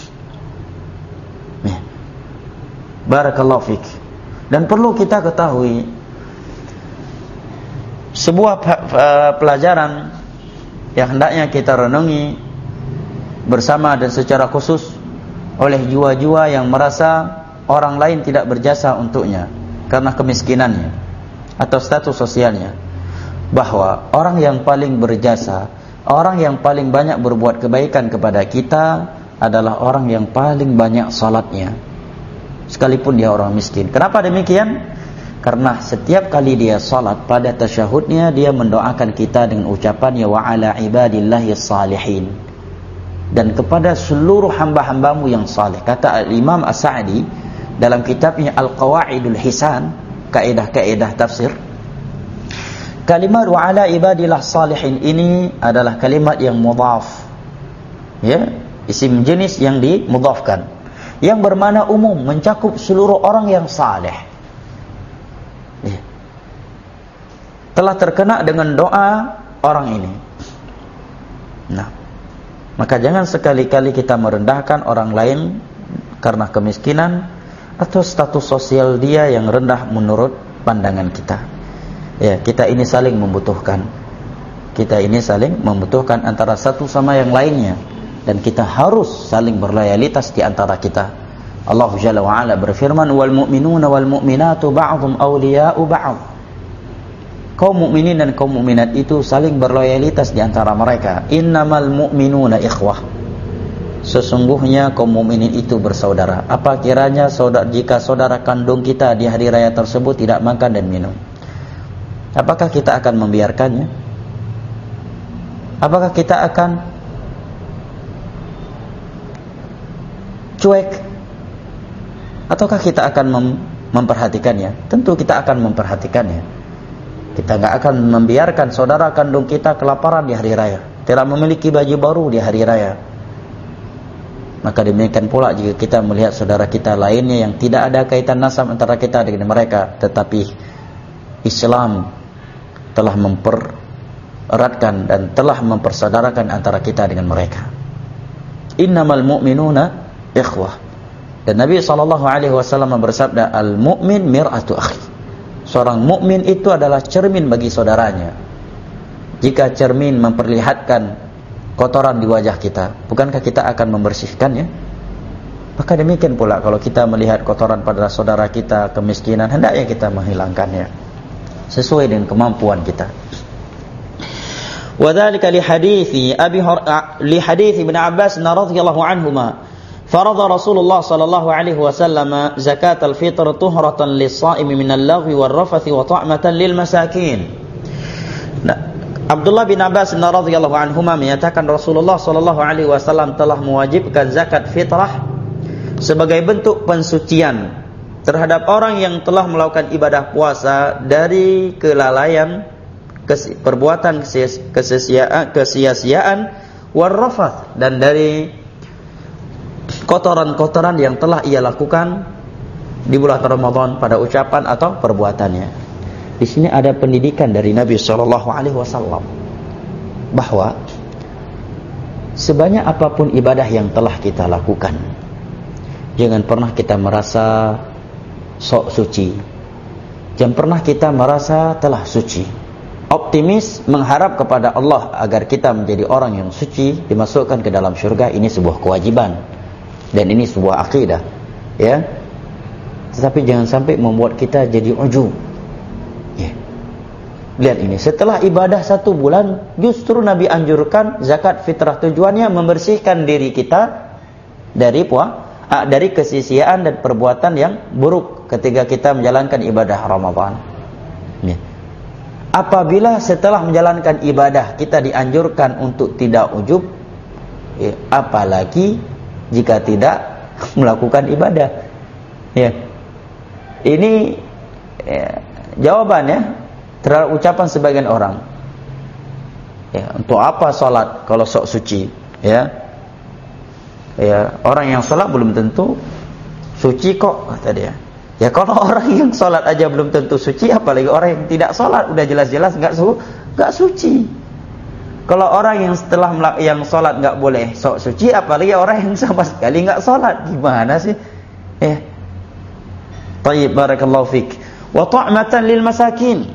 Barakallahu fik. Dan perlu kita ketahui sebuah pelajaran yang hendaknya kita renungi bersama dan secara khusus oleh jiwa-jiwa yang merasa orang lain tidak berjasa untuknya karena kemiskinannya atau status sosialnya, bahwa orang yang paling berjasa, orang yang paling banyak berbuat kebaikan kepada kita adalah orang yang paling banyak salatnya, sekalipun dia orang miskin. Kenapa demikian? Karena setiap kali dia salat, pada tasyahudnya dia mendoakan kita dengan ucapan ya wa ala ibadillahi salihin, dan kepada seluruh hamba-hambamu yang saleh. Kata Imam As-Sa'di dalam kitabnya Al-Qawaidul Hisan, kaidah-kaidah tafsir, kalimat wa ala ibadillah salihin ini adalah kalimat yang mudhaf, ya, isim jenis yang dimudhafkan, yang bermakna umum, mencakup seluruh orang yang saleh. Ya. Telah terkena dengan doa orang ini. Nah, maka jangan sekali-kali kita merendahkan orang lain karena kemiskinan atau status sosial dia yang rendah menurut pandangan kita. Ya, kita ini saling membutuhkan. Kita ini saling membutuhkan antara satu sama yang lainnya, dan kita harus saling berloyalitas di antara kita. Allah Jalla wa Ala berfirman, wal mu'minuna wal mu'minatu ba'dhum awliya'u ba'd. Kaum mukminin dan kaum mukminat itu saling berloyalitas di antara mereka. Innamal mu'minuna ikhwah. Sesungguhnya kaum mukminin itu bersaudara. Apa kiranya saudara, jika saudara kandung kita di hari raya tersebut tidak makan dan minum, apakah kita akan membiarkannya? Apakah kita akan cuek? Ataukah kita akan mem memperhatikannya? Tentu kita akan memperhatikannya. Kita nggak akan membiarkan saudara kandung kita kelaparan di hari raya. telah memiliki baju baru di hari raya. Maka demikian pula jika kita melihat saudara kita lainnya yang tidak ada kaitan nasab antara kita dengan mereka, tetapi Islam telah mempereratkan dan telah mempersaudarakan antara kita dengan mereka. Innamal mu'minuna ikhwah. Dan Nabi sallallahu alaihi wasallam bersabda, al-mu'min mir'atu akhi. Seorang mukmin itu adalah cermin bagi saudaranya. Jika cermin memperlihatkan kotoran di wajah kita, bukankah kita akan membersihkannya? Maka demikian pula kalau kita melihat kotoran pada saudara kita, kemiskinan, hendaknya kita menghilangkannya sesuai dengan kemampuan kita. Wa dzalika li hadithi Abi li hadithi Ibnu Abbas radhiyallahu anhuma, farada Rasulullah sallallahu alaihi wasallam zakat al-fitr tuhratan lis-sha'imi min al-laghwi war-rafathi wa ta'matan lil masakin. Nah, Abdullah bin Abbas radhiyallahu anhuma menyatakan Rasulullah sallallahu alaihi wasallam telah mewajibkan zakat fitrah sebagai bentuk pensucian terhadap orang yang telah melakukan ibadah puasa dari kelalaian, perbuatan kesia-siaan, kesia-siaan, warrafath, dan dari kotoran-kotoran yang telah ia lakukan di bulan Ramadan pada ucapan atau perbuatannya. Di sini ada pendidikan dari Nabi shallallahu alaihi wasallam bahwa sebanyak apapun ibadah yang telah kita lakukan, jangan pernah kita merasa sok suci, jangan pernah kita merasa telah suci. Optimis mengharap kepada Allah agar kita menjadi orang yang suci, dimasukkan ke dalam syurga, ini sebuah kewajiban dan ini sebuah akidah, ya. Tetapi jangan sampai membuat kita jadi ujub. Ya. Lihat ini, setelah ibadah satu bulan, justru Nabi anjurkan zakat fitrah, tujuannya membersihkan diri kita dari puah, dari kesisiaan dan perbuatan yang buruk ketika kita menjalankan ibadah Ramadan. Ya. Apabila setelah menjalankan ibadah kita dianjurkan untuk tidak ujub, ya, apalagi jika tidak melakukan ibadah. Ya. Ini ya, jawabannya terhadap ucapan sebagian orang, ya, untuk apa sholat kalau sok suci, ya, ya, orang yang sholat belum tentu suci kok, kata dia. Ya, kalau orang yang sholat aja belum tentu suci, apalagi orang yang tidak sholat, udah jelas-jelas nggak su, nggak suci. Kalau orang yang setelah yang sholat nggak boleh sok suci, apalagi orang yang sama sekali nggak sholat, gimana sih? Eh, tayyib, barakallahu fik. Wa ta'matan lil masakin,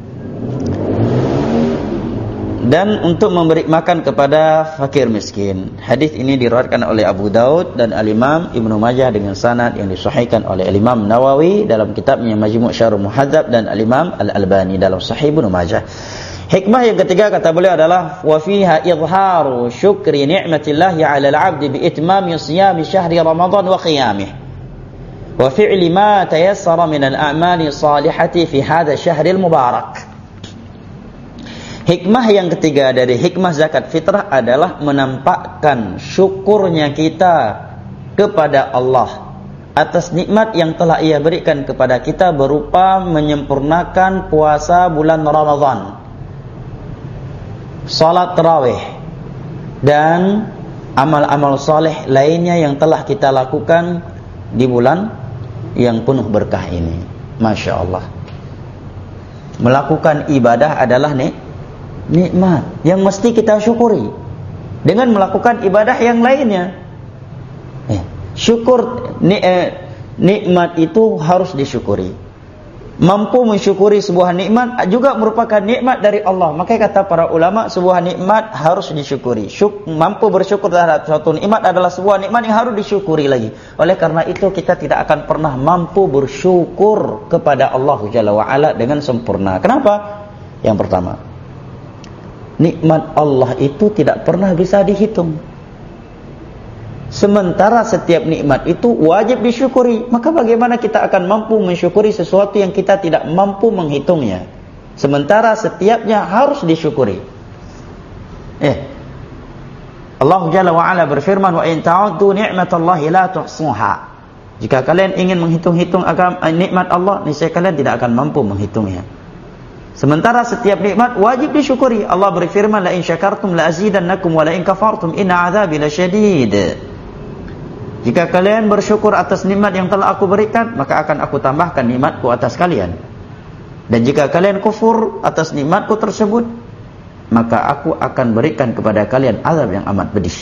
dan untuk memberi makan kepada fakir miskin. Hadis ini diriwayatkan oleh Abu Daud dan Al-Imam Ibnu Majah dengan sanad yang disahihkan oleh Al-Imam Nawawi dalam kitabnya Majmu' Syarh Muhadzab dan Al-Imam Al-Albani dalam Sahih Ibnu Majah. Hikmah yang ketiga kata beliau adalah wa fiha izharu syukri ni'matillahi 'alal 'abdi bi itmami shiyami syahri Ramadan wa qiyamih wa fi'li ma tayassara min al-a'mali salihati fi hadha syahril mubarak. Hikmah yang ketiga dari hikmah zakat fitrah adalah menampakkan syukurnya kita kepada Allah atas nikmat yang telah Ia berikan kepada kita berupa menyempurnakan puasa bulan Ramadan, salat tarawih, dan amal-amal saleh lainnya yang telah kita lakukan di bulan yang penuh berkah ini. Masya Allah. Melakukan ibadah adalah nik nikmat yang mesti kita syukuri dengan melakukan ibadah yang lainnya. Eh, syukur ni, eh, nikmat itu harus disyukuri. Mampu mensyukuri sebuah nikmat juga merupakan nikmat dari Allah. Makanya kata para ulama, sebuah nikmat harus disyukuri. Syuk, mampu bersyukur terhadap suatu nikmat adalah sebuah nikmat yang harus disyukuri lagi. Oleh karena itu kita tidak akan pernah mampu bersyukur kepada Allah Jalla wa'ala dengan sempurna. Kenapa? Yang pertama, nikmat Allah itu tidak pernah bisa dihitung. Sementara setiap nikmat itu wajib disyukuri, maka bagaimana kita akan mampu mensyukuri sesuatu yang kita tidak mampu menghitungnya? Sementara setiapnya harus disyukuri. Eh, Allah Jalla wa'ala berfirman, wa in ta'uddu ni'matallahi la tuhsuha. Jika kalian ingin menghitung-hitung agama nikmat Allah, niscaya kalian tidak akan mampu menghitungnya. Sementara setiap nikmat wajib disyukuri. Allah berfirman, la in syakartum la azidannakum wa la in kafartum inna 'adzabi lasyadid. Jika kalian bersyukur atas nikmat yang telah aku berikan, maka akan aku tambahkan nikmatku atas kalian. Dan jika kalian kufur atas nikmatku tersebut, maka aku akan berikan kepada kalian azab yang amat pedih.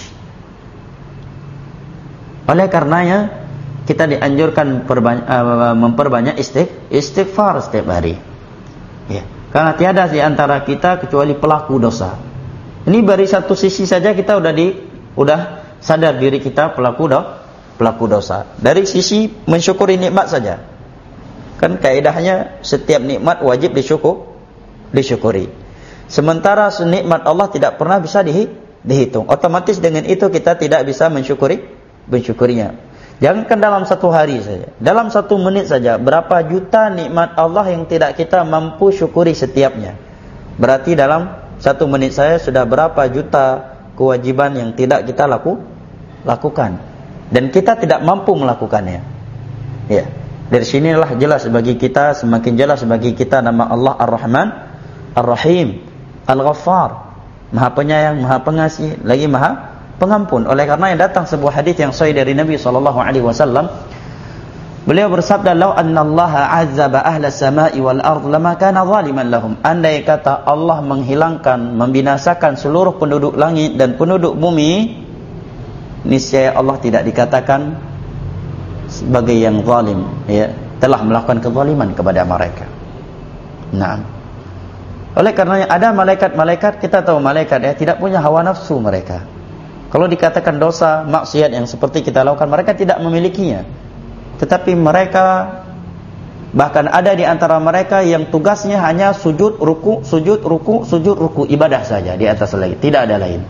Oleh karenanya, kita dianjurkan perbanyak, uh, memperbanyak istighfar setiap hari. Ya. Karena tiada di antara kita kecuali pelaku dosa. Ini dari satu sisi saja kita udah di, udah sadar diri kita pelaku do, pelaku dosa. Dari sisi mensyukuri nikmat saja. Kan kaidahnya setiap nikmat wajib disyukur, disyukuri. Sementara nikmat Allah tidak pernah bisa di, dihitung. Otomatis dengan itu kita tidak bisa mensyukuri, mensyukurinya. Jangankan dalam satu hari saja, dalam satu menit saja, berapa juta nikmat Allah yang tidak kita mampu syukuri setiapnya. Berarti dalam satu menit saya sudah berapa juta kewajiban yang tidak kita laku, lakukan. Dan kita tidak mampu melakukannya. Ya. Dari sinilah jelas bagi kita, semakin jelas bagi kita nama Allah Ar-Rahman, Ar-Rahim, Al-Ghaffar. Maha penyayang, maha pengasih, lagi maha pengampun. Oleh karena yang datang sebuah hadis yang sahih dari Nabi sallallahu alaihi wasallam, beliau bersabda, "Lau annallaha 'azzaba ahla samai wal ard lama kana zaliman lahum." Andai kata Allah menghilangkan, membinasakan seluruh penduduk langit dan penduduk bumi, niscaya Allah tidak dikatakan sebagai yang zalim, ya, telah melakukan kezaliman kepada mereka. Nah, oleh karenanya ada malaikat-malaikat, kita tahu malaikat ya tidak punya hawa nafsu mereka. Kalau dikatakan dosa, maksiat yang seperti kita lakukan, mereka tidak memilikinya. Tetapi mereka, bahkan ada di antara mereka yang tugasnya hanya sujud, ruku, sujud, ruku, sujud, ruku, ibadah saja di atas lagi, tidak ada lain.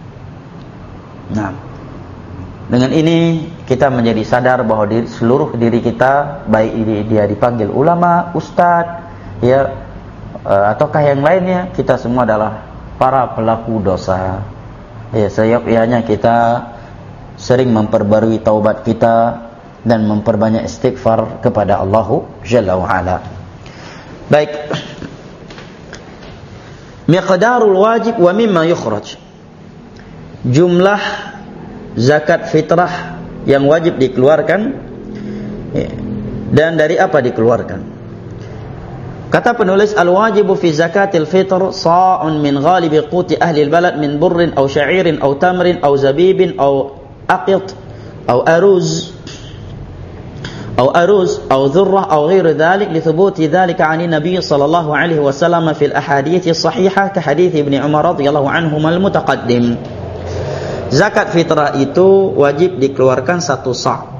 Nah, dengan ini kita menjadi sadar bahwa di seluruh diri kita, baik dia dipanggil ulama, ustadz, ya, ataukah yang lainnya, kita semua adalah para pelaku dosa. Ya, seyogyanya kita sering memperbarui taubat kita dan memperbanyak istighfar kepada Allah Jalla wa Ala. Baik. Miqdarul wajib wa mimma yukhraj. Jumlah zakat fitrah yang wajib dikeluarkan, ya, dan dari apa dikeluarkan. Kata penulis, al-wajibu fi zakatil fitr sa'un min ghalibi quti ahli al-balad min burrin aw sya'irin aw tamrin aw zabibin aw aqit aw aruz aw aruz aw dhurrah aw ghairi dhalik li thubuti dhalika 'ani nabiy sallallahu alaihi wasallam fi al-ahadits as-sahihah ka hadits Ibnu Umar radhiyallahu anhuma al-mutaqaddim. Zakat fitrah itu wajib dikeluarkan satu sa'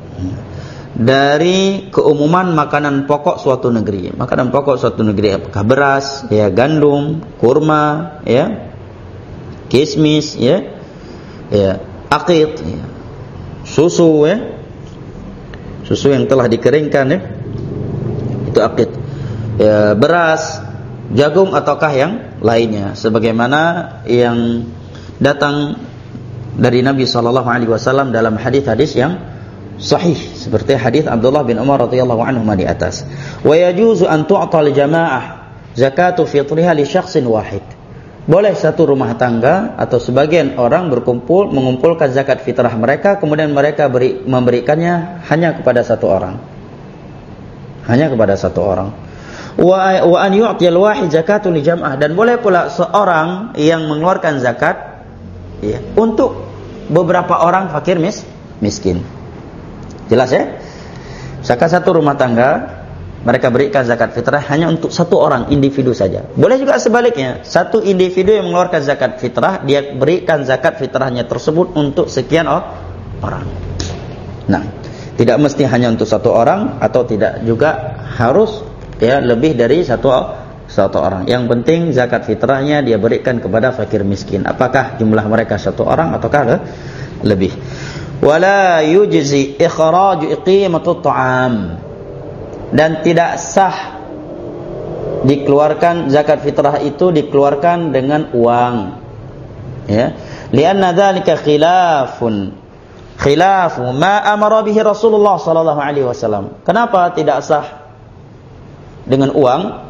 dari keumuman makanan pokok suatu negeri. Makanan pokok suatu negeri apakah beras, ya, gandum, kurma, ya, kismis, ya, ya, aqit, ya, susu, ya, susu yang telah dikeringkan, ya, itu aqit, ya, beras, jagung ataukah yang lainnya, sebagaimana yang datang dari Nabi sallallahu alaihi wasallam dalam hadis-hadis yang sahih, seperti hadis Abdullah bin Umar radhiyallahu anhu di atas. Wa yajuzu an tu'ta li jamaah zakatu fitriha li syakhsin wahid. Boleh satu rumah tangga atau sebagian orang berkumpul mengumpulkan zakat fitrah mereka, kemudian mereka beri, memberikannya hanya kepada satu orang. Hanya kepada satu orang. Wa wa an yu'ti al-wahid zakatu li jam'ah, dan boleh pula seorang yang mengeluarkan zakat, ya, untuk beberapa orang fakir mis, miskin. Jelas ya? Zakat satu rumah tangga, mereka berikan zakat fitrah hanya untuk satu orang, individu saja. Boleh juga sebaliknya, satu individu yang mengeluarkan zakat fitrah, dia berikan zakat fitrahnya tersebut untuk sekian orang. Nah, tidak mesti hanya untuk satu orang, atau tidak juga harus, ya, lebih dari satu satu orang. Yang penting zakat fitrahnya dia berikan kepada fakir miskin. Apakah jumlah mereka satu orang ataukah lebih? Wala yujzi ikhraju iqimatut ta'am, dan tidak sah dikeluarkan zakat fitrah itu dikeluarkan dengan uang, ya, lianna dzalika khilafun khilafu ma amara bihi Rasulullah sallallahu alaihi wasallam. Kenapa tidak sah dengan uang?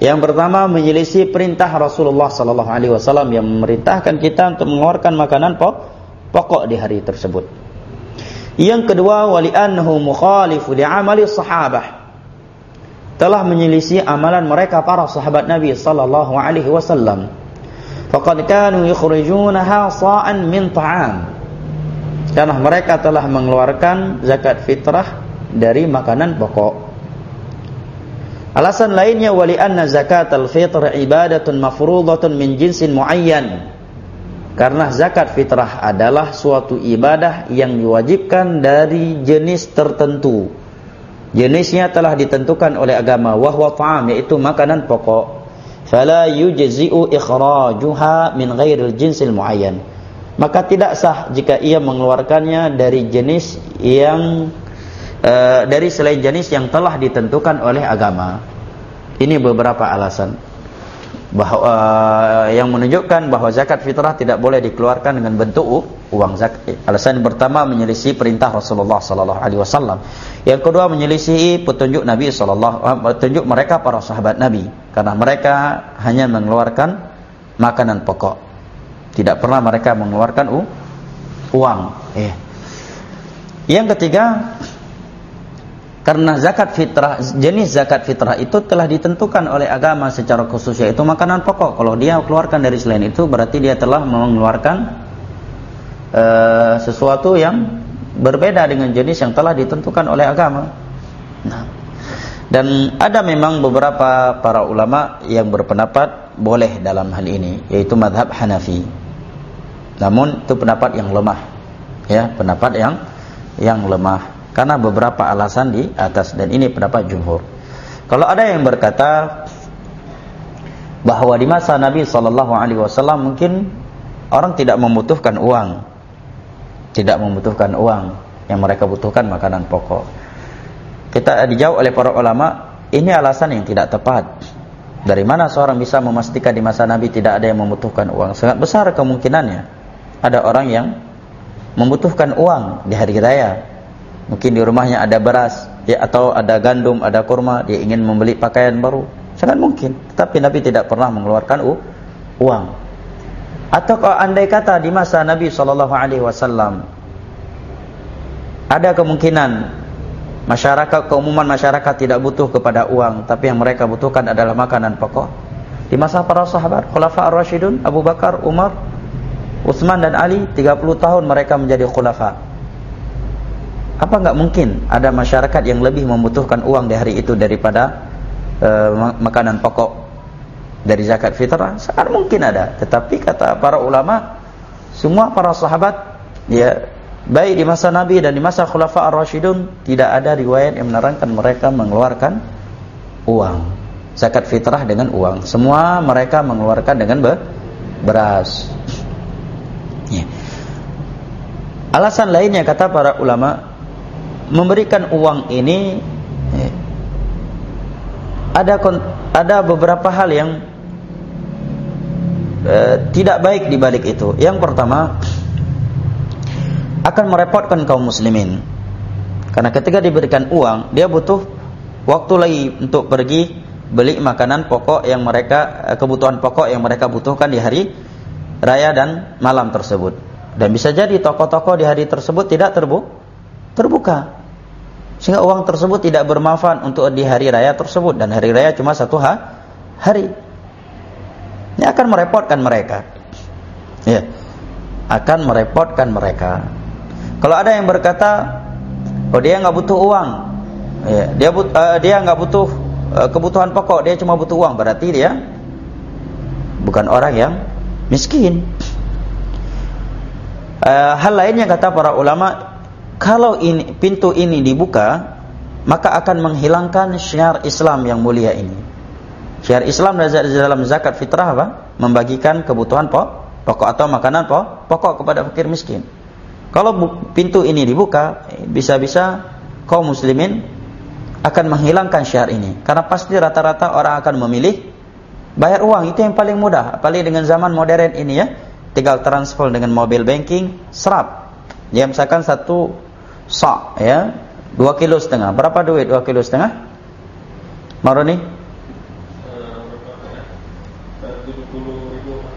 Yang pertama, menyelisih perintah Rasulullah sallallahu alaihi wasallam yang memerintahkan kita untuk mengeluarkan makanan pokok di hari tersebut. Yang kedua, wali'annahu mukhalifu li'amali sahabah, telah menyelisih amalan mereka para sahabat Nabi sallallahu alaihi wasallam. Faqad kanu yukhrijunaha sa'an min ta'am, karena mereka telah mengeluarkan zakat fitrah dari makanan pokok. Alasan lainnya, wali anna zakatul fitr ibadatun mafruḍatun min jinsin muayyan, karena zakat fitrah adalah suatu ibadah yang diwajibkan dari jenis tertentu. Jenisnya telah ditentukan oleh agama, wa huwa ta'am, yaitu makanan pokok. Fala yujzi'u ikhrajuha min ghairil jinsil muayyan, maka tidak sah jika ia mengeluarkannya dari jenis yang Uh, dari selain jenis yang telah ditentukan oleh agama. Ini beberapa alasan bahwa uh, yang menunjukkan bahwa zakat fitrah tidak boleh dikeluarkan dengan bentuk uang zakat. Alasan yang pertama, menyelisih perintah Rasulullah sallallahu alaihi wasallam. Yang kedua, menyelisih petunjuk Nabi sallallahu uh, petunjuk mereka para sahabat Nabi, karena mereka hanya mengeluarkan makanan pokok. Tidak pernah mereka mengeluarkan uh, uang. Eh. Yang ketiga, karena zakat fitrah, jenis zakat fitrah itu telah ditentukan oleh agama secara khusus, yaitu makanan pokok. Kalau dia keluarkan dari selain itu, berarti dia telah mengeluarkan uh, sesuatu yang berbeda dengan jenis yang telah ditentukan oleh agama. Nah, dan ada memang beberapa para ulama yang berpendapat boleh dalam hal ini, yaitu mazhab Hanafi. Namun itu pendapat yang lemah, ya, pendapat yang yang lemah. Karena beberapa alasan di atas, dan ini pendapat jumhur. Kalau ada yang berkata bahwa di masa Nabi sallallahu alaihi wasallam mungkin orang tidak membutuhkan uang, tidak membutuhkan uang, yang mereka butuhkan makanan pokok. Kita dijawab oleh para ulama, ini alasan yang tidak tepat. Dari mana seorang bisa memastikan di masa Nabi tidak ada yang membutuhkan uang? Sangat besar kemungkinannya ada orang yang membutuhkan uang di hari raya. Mungkin di rumahnya ada beras, ya, atau ada gandum, ada kurma, dia ingin membeli pakaian baru. Sangat mungkin. Tapi Nabi tidak pernah mengeluarkan uh, uang. Atau kalau andai kata di masa Nabi sallallahu alaihi wasallam ada kemungkinan masyarakat, keumuman masyarakat tidak butuh kepada uang, tapi yang mereka butuhkan adalah makanan pokok. Di masa para sahabat, Khulafa ar-Rasyidun, Abu Bakar, Umar, Utsman dan Ali, tiga puluh tahun mereka menjadi khulafa. Apa enggak mungkin ada masyarakat yang lebih membutuhkan uang di hari itu daripada uh, makanan pokok dari zakat fitrah? Sangat mungkin ada. Tetapi kata para ulama, semua para sahabat, ya, baik di masa Nabi dan di masa Khulafa ar-Rasyidun, tidak ada riwayat yang menerangkan mereka mengeluarkan uang, zakat fitrah dengan uang. Semua mereka mengeluarkan dengan beras. Ya. Alasan lainnya, kata para ulama, memberikan uang ini, ya, ada ada beberapa hal yang eh, tidak baik di balik itu. Yang pertama, akan merepotkan kaum muslimin, karena ketika diberikan uang, dia butuh waktu lagi untuk pergi beli makanan pokok yang mereka, kebutuhan pokok yang mereka butuhkan di hari raya dan malam tersebut. Dan bisa jadi toko-toko di hari tersebut tidak terbu terbuka, sehingga uang tersebut tidak bermanfaat untuk di hari raya tersebut, dan hari raya cuma satu ha hari. Ini akan merepotkan mereka, ya, akan merepotkan mereka. Kalau ada yang berkata, oh dia nggak butuh uang, ya, dia but, uh, dia nggak butuh uh, kebutuhan pokok, dia cuma butuh uang, berarti dia bukan orang yang miskin. Uh, hal lainnya, kata para ulama, kalau ini, pintu ini dibuka, maka akan menghilangkan syiar Islam yang mulia ini. Syiar Islam dalam zakat fitrah apa? Membagikan kebutuhan pokok atau makanan pokok kepada fakir miskin. Kalau pintu ini dibuka, bisa-bisa kaum muslimin akan menghilangkan syiar ini, karena pasti rata-rata orang akan memilih bayar uang. Itu yang paling mudah, apalagi dengan zaman modern ini, ya. Tinggal transfer dengan mobile banking, serap. Ya, misalkan satu sak, ya, dua kilo setengah. Berapa duit dua kilo setengah? Maroni?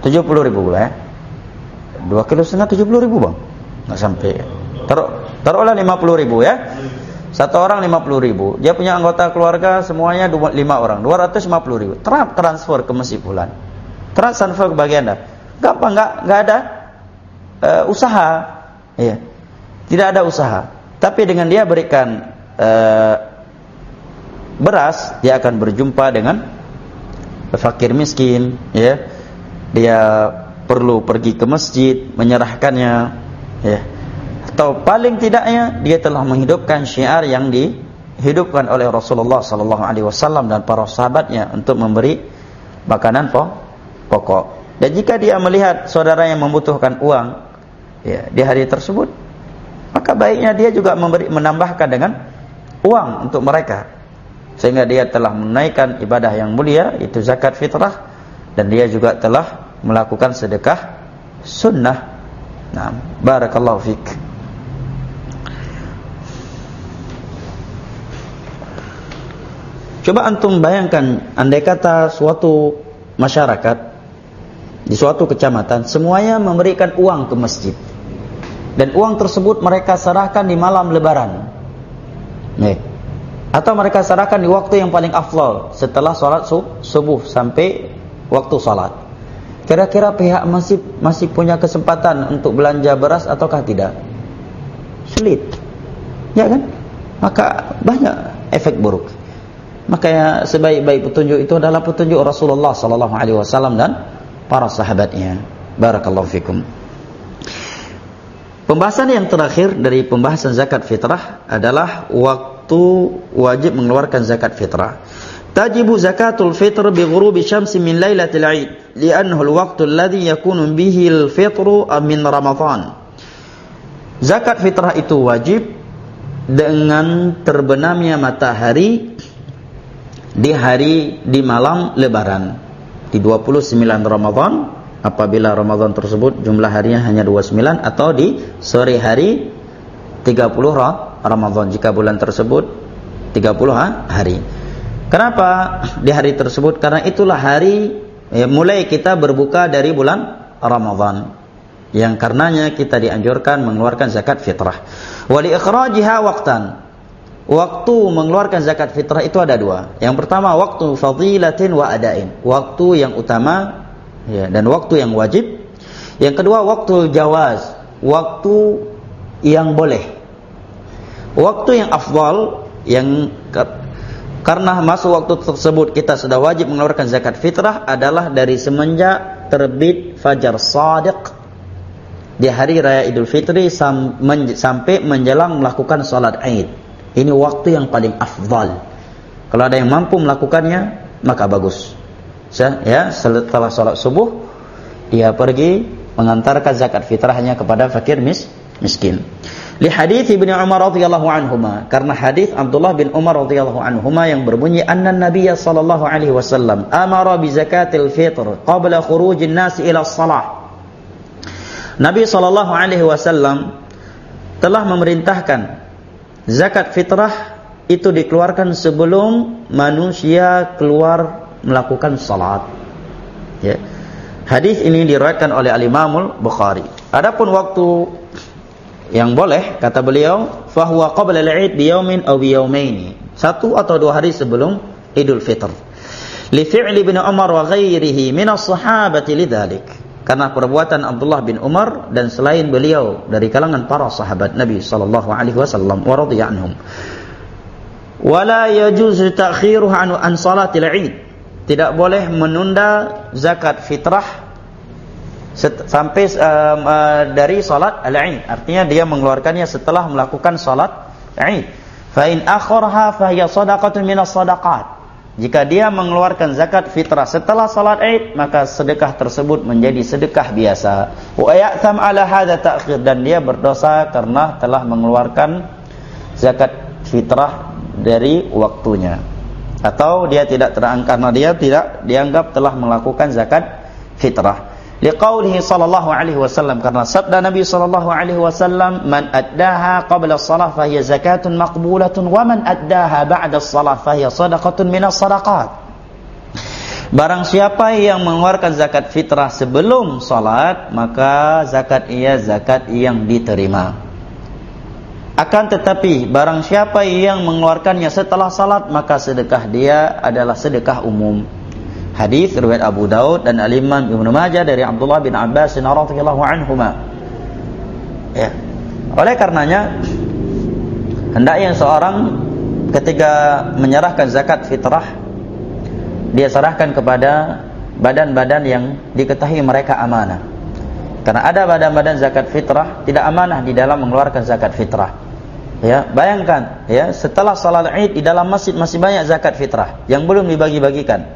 tujuh puluh ribu ya. dua kilo setengah tujuh puluh ribu bang. Nggak sampai. Taruh, taruhlah lima puluh ribu ya. Satu orang lima puluh ribu. Dia punya anggota keluarga semuanya lima orang. dua ratus lima puluh ribu. Transfer ke masjid fulan. Transfer ke bagi anda. Gampang, nggak, nggak ada uh, usaha. Ya. Tidak ada usaha. Tapi dengan dia berikan uh, beras, dia akan berjumpa dengan fakir miskin, ya. Dia perlu pergi ke masjid menyerahkannya, ya. Atau paling tidaknya dia telah menghidupkan syiar yang dihidupkan oleh Rasulullah sallallahu alaihi wasallam dan para sahabatnya untuk memberi makanan pokok. Dan jika dia melihat saudara yang membutuhkan uang, ya, di hari tersebut, maka baiknya dia juga memberi, menambahkan dengan uang untuk mereka, sehingga dia telah menaikkan ibadah yang mulia, itu zakat fitrah, dan dia juga telah melakukan sedekah sunnah. Nah, barakallahu fik. Coba antum bayangkan, andai kata suatu masyarakat di suatu kecamatan semuanya memberikan uang ke masjid, dan uang tersebut mereka serahkan di malam lebaran, nih, atau mereka serahkan di waktu yang paling afdal setelah sholat subuh sampai waktu sholat. Kira-kira pihak masjid masih punya kesempatan untuk belanja beras ataukah tidak? Sulit, ya kan? Maka banyak efek buruk. Makanya sebaik-baik petunjuk itu adalah petunjuk Rasulullah sallallahu alaihi wasallam dan para sahabatnya. Barakallahu fikum. Pembahasan yang terakhir dari pembahasan zakat fitrah adalah waktu wajib mengeluarkan zakat fitrah. Tajibu zakatul fitr bi ghurubi syamsi min lailatil 'id, li'annahu al-waqtu alladhi yakunu bihi al-fitru min Ramadan. Zakat fitrah itu wajib dengan terbenamnya matahari di hari di malam lebaran, di dua puluh sembilan Ramadan, apabila Ramadan tersebut jumlah harinya hanya dua puluh sembilan, atau di sore hari tiga puluh Ramadan jika bulan tersebut tiga puluh hari. Kenapa di hari tersebut? Karena itulah hari ya, mulai kita berbuka dari bulan Ramadan, yang karenanya kita dianjurkan mengeluarkan zakat fitrah. Wa li ikhrajiha waqtan. Waktu mengeluarkan zakat fitrah itu ada dua. Yang pertama waktu fadilatin wa adain, waktu yang utama ya, dan waktu yang wajib. Yang kedua waktu jawaz, waktu yang boleh. Waktu yang afdal, yang karena masuk waktu tersebut kita sudah wajib mengeluarkan zakat fitrah, adalah dari semenjak terbit fajar shadiq di hari raya Idul Fitri sampai menjelang melakukan salat Id. Ini waktu yang paling afdal. Kalau ada yang mampu melakukannya, maka bagus. Ya, setelah salat subuh dia pergi mengantarkan zakat fitrahnya kepada fakir mis, miskin. Li hadits Ibnu Umar radhiyallahu anhuma, karena hadis Abdullah bin Umar radhiyallahu anhuma yang berbunyi anna Nabiy sallallahu alaihi wasallam amara bi zakatil fitr qabla khurujin nas ila shalah. Nabi sallallahu alaihi wasallam telah memerintahkan zakat fitrah itu dikeluarkan sebelum manusia keluar melakukan salat. Ya. Hadis ini diriwayatkan oleh Al-Imam Bukhari. Adapun waktu yang boleh, kata beliau, fahuwa qabla al-'id bi yawmin aw bi yawmaini, satu atau dua hari sebelum Idul Fitr. Li fi'li Ibnu Umar wa ghairihi min as-sahabati lidzalik. Karena perbuatan Abdullah bin Umar dan selain beliau dari kalangan para sahabat Nabi sallallahu alaihi wasallam wa radhiya anhum. Wala yajuzu ta'khiruhu an an salatil 'id. Tidak boleh menunda zakat fitrah sampai um, uh, dari salat al-'id. Artinya dia mengeluarkannya setelah melakukan salat 'id. Fa in akharha fa hiya shadaqatun min as-shadaqat. Jika dia mengeluarkan zakat fitrah setelah salat Id, maka sedekah tersebut menjadi sedekah biasa. Wa ya'tam 'ala hadza ta'khir, dan dia berdosa karena telah mengeluarkan zakat fitrah dari waktunya. Atau dia tidak terangkat karena dia tidak dianggap telah melakukan zakat fitrah. Liqaulihi sallallahu alaihi wasallam, karena sabda Nabi sallallahu alaihi wasallam, man addaha qabla as-salah fa hiya zakatun maqbulatun wa man addaha ba'da as-salah fa hiya shadaqatun min as-sadaqat. Barang siapa yang mengeluarkan zakat fitrah sebelum salat, maka zakat ia zakat yang diterima. Akan tetapi barang siapa yang mengeluarkannya setelah salat, maka sedekah dia adalah sedekah umum. Hadis riwayat Abu Daud dan Al-Imam Ibnu Majah dari Abdullah bin Abbas radhiyallahu anhuma. Ya. Oleh karenanya hendaknya seorang ketika menyerahkan zakat fitrah, dia serahkan kepada badan-badan yang diketahui mereka amanah. Karena ada badan-badan zakat fitrah tidak amanah di dalam mengeluarkan zakat fitrah. Ya, bayangkan ya, setelah salat Id di dalam masjid masih banyak zakat fitrah yang belum dibagi-bagikan.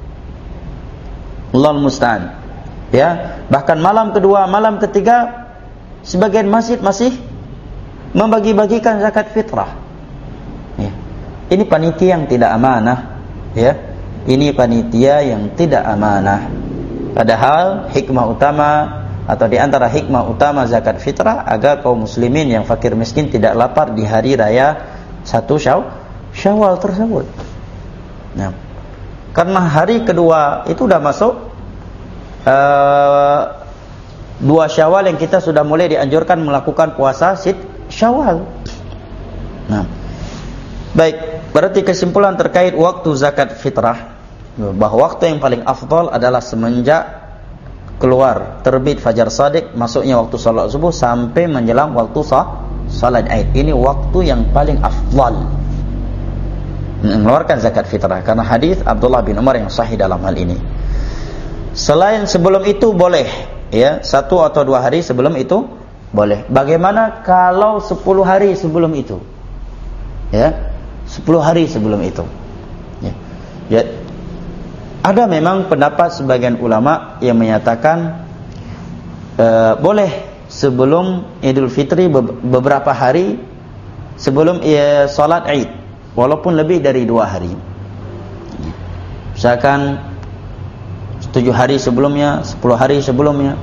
Allahul musta'an. Ya, bahkan malam kedua, malam ketiga sebagian masjid masih membagi-bagikan zakat fitrah. Ya. Ini panitia yang tidak amanah, ya. Ini panitia yang tidak amanah. Padahal hikmah utama atau di antara hikmah utama zakat fitrah agar kaum muslimin yang fakir miskin tidak lapar di hari raya satu Syawal tersebut. Nah, karena hari kedua itu sudah masuk uh, dua Syawal yang kita sudah mulai dianjurkan melakukan puasa sit Syawal. Nah, baik, berarti kesimpulan terkait waktu zakat fitrah, bahwa waktu yang paling afdal adalah semenjak keluar terbit fajar shadiq, masuknya waktu salat subuh sampai menjelang waktu salat Id. Ini waktu yang paling afdal mengeluarkan zakat fitrah karena hadis Abdullah bin Umar yang sahih dalam hal ini. Selain sebelum itu boleh, ya, satu atau dua hari sebelum itu boleh. Bagaimana kalau sepuluh hari sebelum itu? Ya, sepuluh hari sebelum itu. Ya. Ya. Ada memang pendapat sebagian ulama yang menyatakan e, boleh sebelum Idul Fitri beberapa hari sebelum e, salat Id, walaupun lebih dari dua hari. Misalkan tujuh hari sebelumnya, sepuluh hari sebelumnya.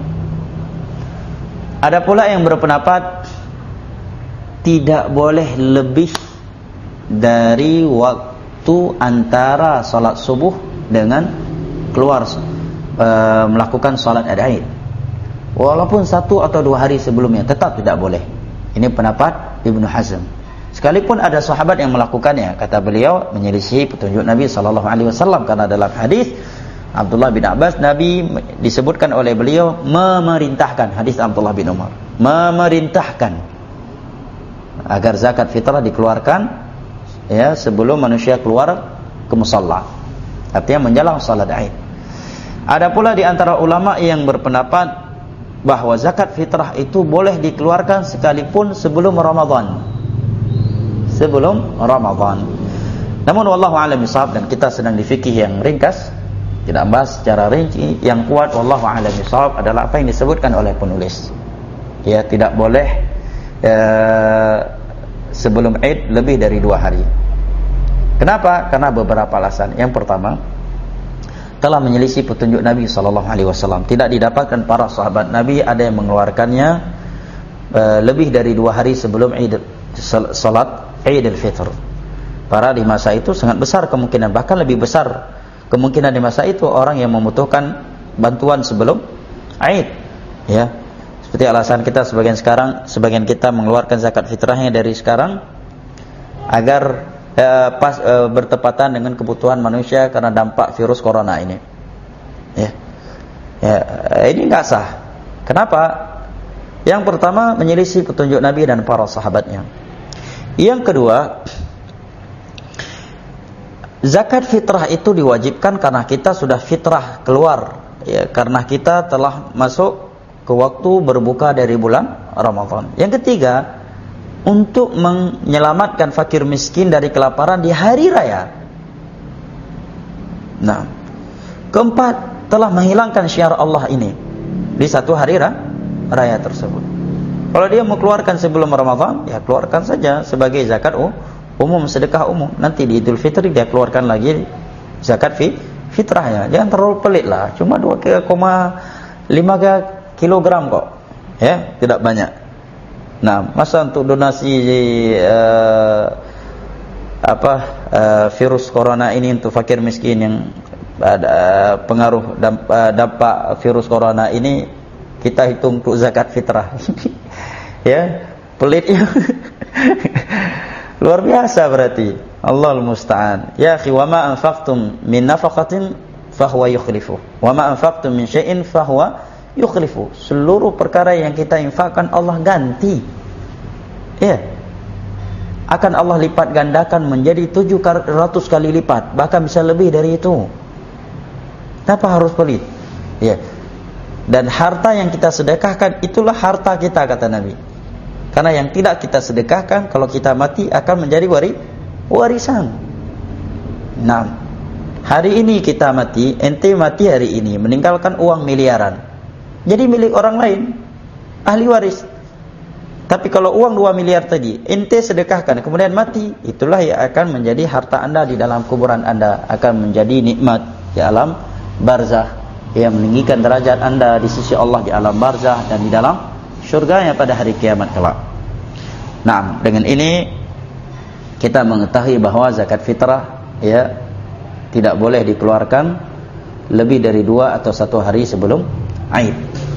Ada pula yang berpendapat tidak boleh lebih dari waktu antara salat subuh dengan keluar e, melakukan salat Id. Walaupun satu atau dua hari sebelumnya tetap tidak boleh. Ini pendapat Ibnu Hazm. Sekalipun ada sahabat yang melakukannya, kata beliau menyelisih petunjuk Nabi sallallahu alaihi wasallam, karena dalam hadis Abdullah bin Abbas, Nabi disebutkan oleh beliau memerintahkan, hadis Abdullah bin Umar, memerintahkan agar zakat fitrah dikeluarkan ya sebelum manusia keluar ke musalla. Artinya menjelang salat Id. Ada pula di antara ulama yang berpendapat bahwa zakat fitrah itu boleh dikeluarkan sekalipun sebelum Ramadan. Sebelum Ramadan. Namun wallahu a'lam bishawab, dan kita sedang di fikih yang ringkas, tidak membahas secara rinci. Yang kuat wallahu a'lam bishawab adalah apa yang disebutkan oleh penulis. Ya, tidak boleh eh, sebelum Id lebih dari dua hari. Kenapa? Karena beberapa alasan. Yang pertama, telah menyelisih petunjuk Nabi sallallahu alaihi wasallam. Tidak didapatkan para sahabat Nabi ada yang mengeluarkannya e, lebih dari dua hari sebelum Id, salat Idul Fitr. Para di masa itu sangat besar kemungkinan, bahkan lebih besar kemungkinan di masa itu orang yang membutuhkan bantuan sebelum Id. Ya, seperti alasan kita sebagian sekarang, sebagian kita mengeluarkan zakat fitrahnya dari sekarang agar Uh, pas uh, bertepatan dengan kebutuhan manusia karena dampak virus corona ini. Ya, ya uh, ini nggak sah. Kenapa? Yang pertama, menyelisih petunjuk Nabi dan para sahabatnya. Yang kedua, zakat fitrah itu diwajibkan karena kita sudah fitrah keluar, ya, karena kita telah masuk ke waktu berbuka dari bulan Ramadan. Yang ketiga, untuk menyelamatkan fakir miskin dari kelaparan di hari raya. Nah, keempat, telah menghilangkan syiar Allah ini di satu hari raya tersebut. Kalau dia mau keluarkan sebelum Ramadan, ya keluarkan saja sebagai zakat umum, sedekah umum. Nanti di Idul Fitri dia keluarkan lagi zakat fitrahnya. Jangan terlalu pelit lah, cuma dua koma lima kilogram kok. Ya, tidak banyak. Nah, masa untuk donasi uh, apa uh, virus corona ini untuk fakir miskin yang pengaruh dampak virus corona ini kita hitung untuk zakat fitrah. Ya, pelitnya luar biasa berarti. Allahul musta'an. Ya akhi, wa ma anfaqtum min nafaqatin fahuwa yukhlifu. Wa ma anfaqtum min syai'in fahuwa yukhlifu. Seluruh perkara yang kita infakkan Allah ganti. Ya. Akan Allah lipat gandakan menjadi tujuh ratus kali lipat, bahkan bisa lebih dari itu. Kenapa harus pelit? Ya. Dan harta yang kita sedekahkan itulah harta kita, kata Nabi. Karena yang tidak kita sedekahkan kalau kita mati akan menjadi wari, warisan. Nah, hari ini kita mati, ente mati hari ini, meninggalkan uang miliaran, jadi milik orang lain, ahli waris. Tapi kalau uang dua miliar tadi ente sedekahkan kemudian mati, itulah yang akan menjadi harta anda di dalam kuburan anda, akan menjadi nikmat di alam barzah, yang meninggikan derajat anda di sisi Allah di alam barzah dan di dalam syurganya pada hari kiamat kelak. Nah, dengan ini kita mengetahui bahwa zakat fitrah ya tidak boleh dikeluarkan lebih dari dua atau satu hari sebelum Aid.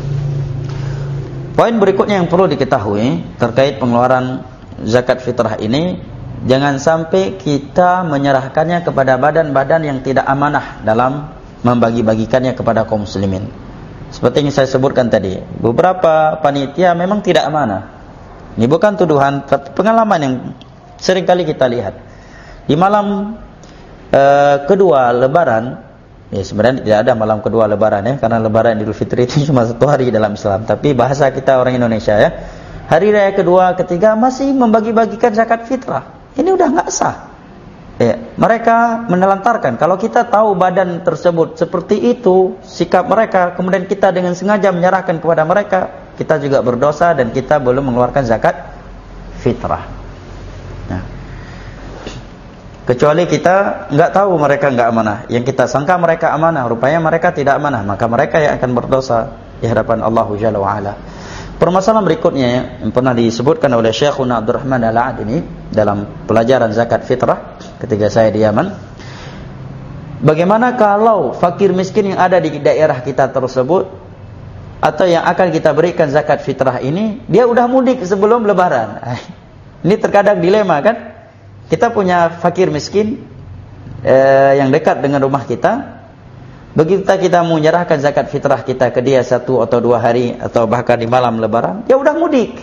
Poin berikutnya yang perlu diketahui terkait pengeluaran zakat fitrah ini, jangan sampai kita menyerahkannya kepada badan-badan yang tidak amanah dalam membagi-bagikannya kepada kaum muslimin. Seperti yang saya sebutkan tadi, beberapa panitia memang tidak amanah. Ini bukan tuduhan, tapi pengalaman yang sering kali kita lihat. Di malam uh, kedua Lebaran, ya sebenarnya tidak ada malam kedua Lebaran ya, karena Lebaran Idul Fitri itu cuma satu hari dalam Islam. Tapi bahasa kita orang Indonesia ya, hari raya kedua, ketiga masih membagi-bagikan zakat fitrah. Ini udah nggak sah. Ya, mereka menelantarkan. Kalau kita tahu badan tersebut seperti itu sikap mereka, kemudian kita dengan sengaja menyerahkan kepada mereka, kita juga berdosa dan kita belum mengeluarkan zakat fitrah. Nah, kecuali kita nggak tahu mereka nggak amanah, yang kita sangka mereka amanah, rupanya mereka tidak amanah, maka mereka yang akan berdosa di hadapan Allah Jalla wa Ala. Permasalahan berikutnya yang pernah disebutkan oleh Syekhuna Abdurrahman Al-Adini dalam pelajaran zakat fitrah ketika saya di Yaman. Bagaimana kalau fakir miskin yang ada di daerah kita tersebut atau yang akan kita berikan zakat fitrah ini, dia udah mudik sebelum Lebaran. Ini terkadang dilema kan? Kita punya fakir miskin eh, yang dekat dengan rumah kita. Begitu kita mau menyerahkan zakat fitrah kita ke dia satu atau dua hari atau bahkan di malam Lebaran, dia udah mudik.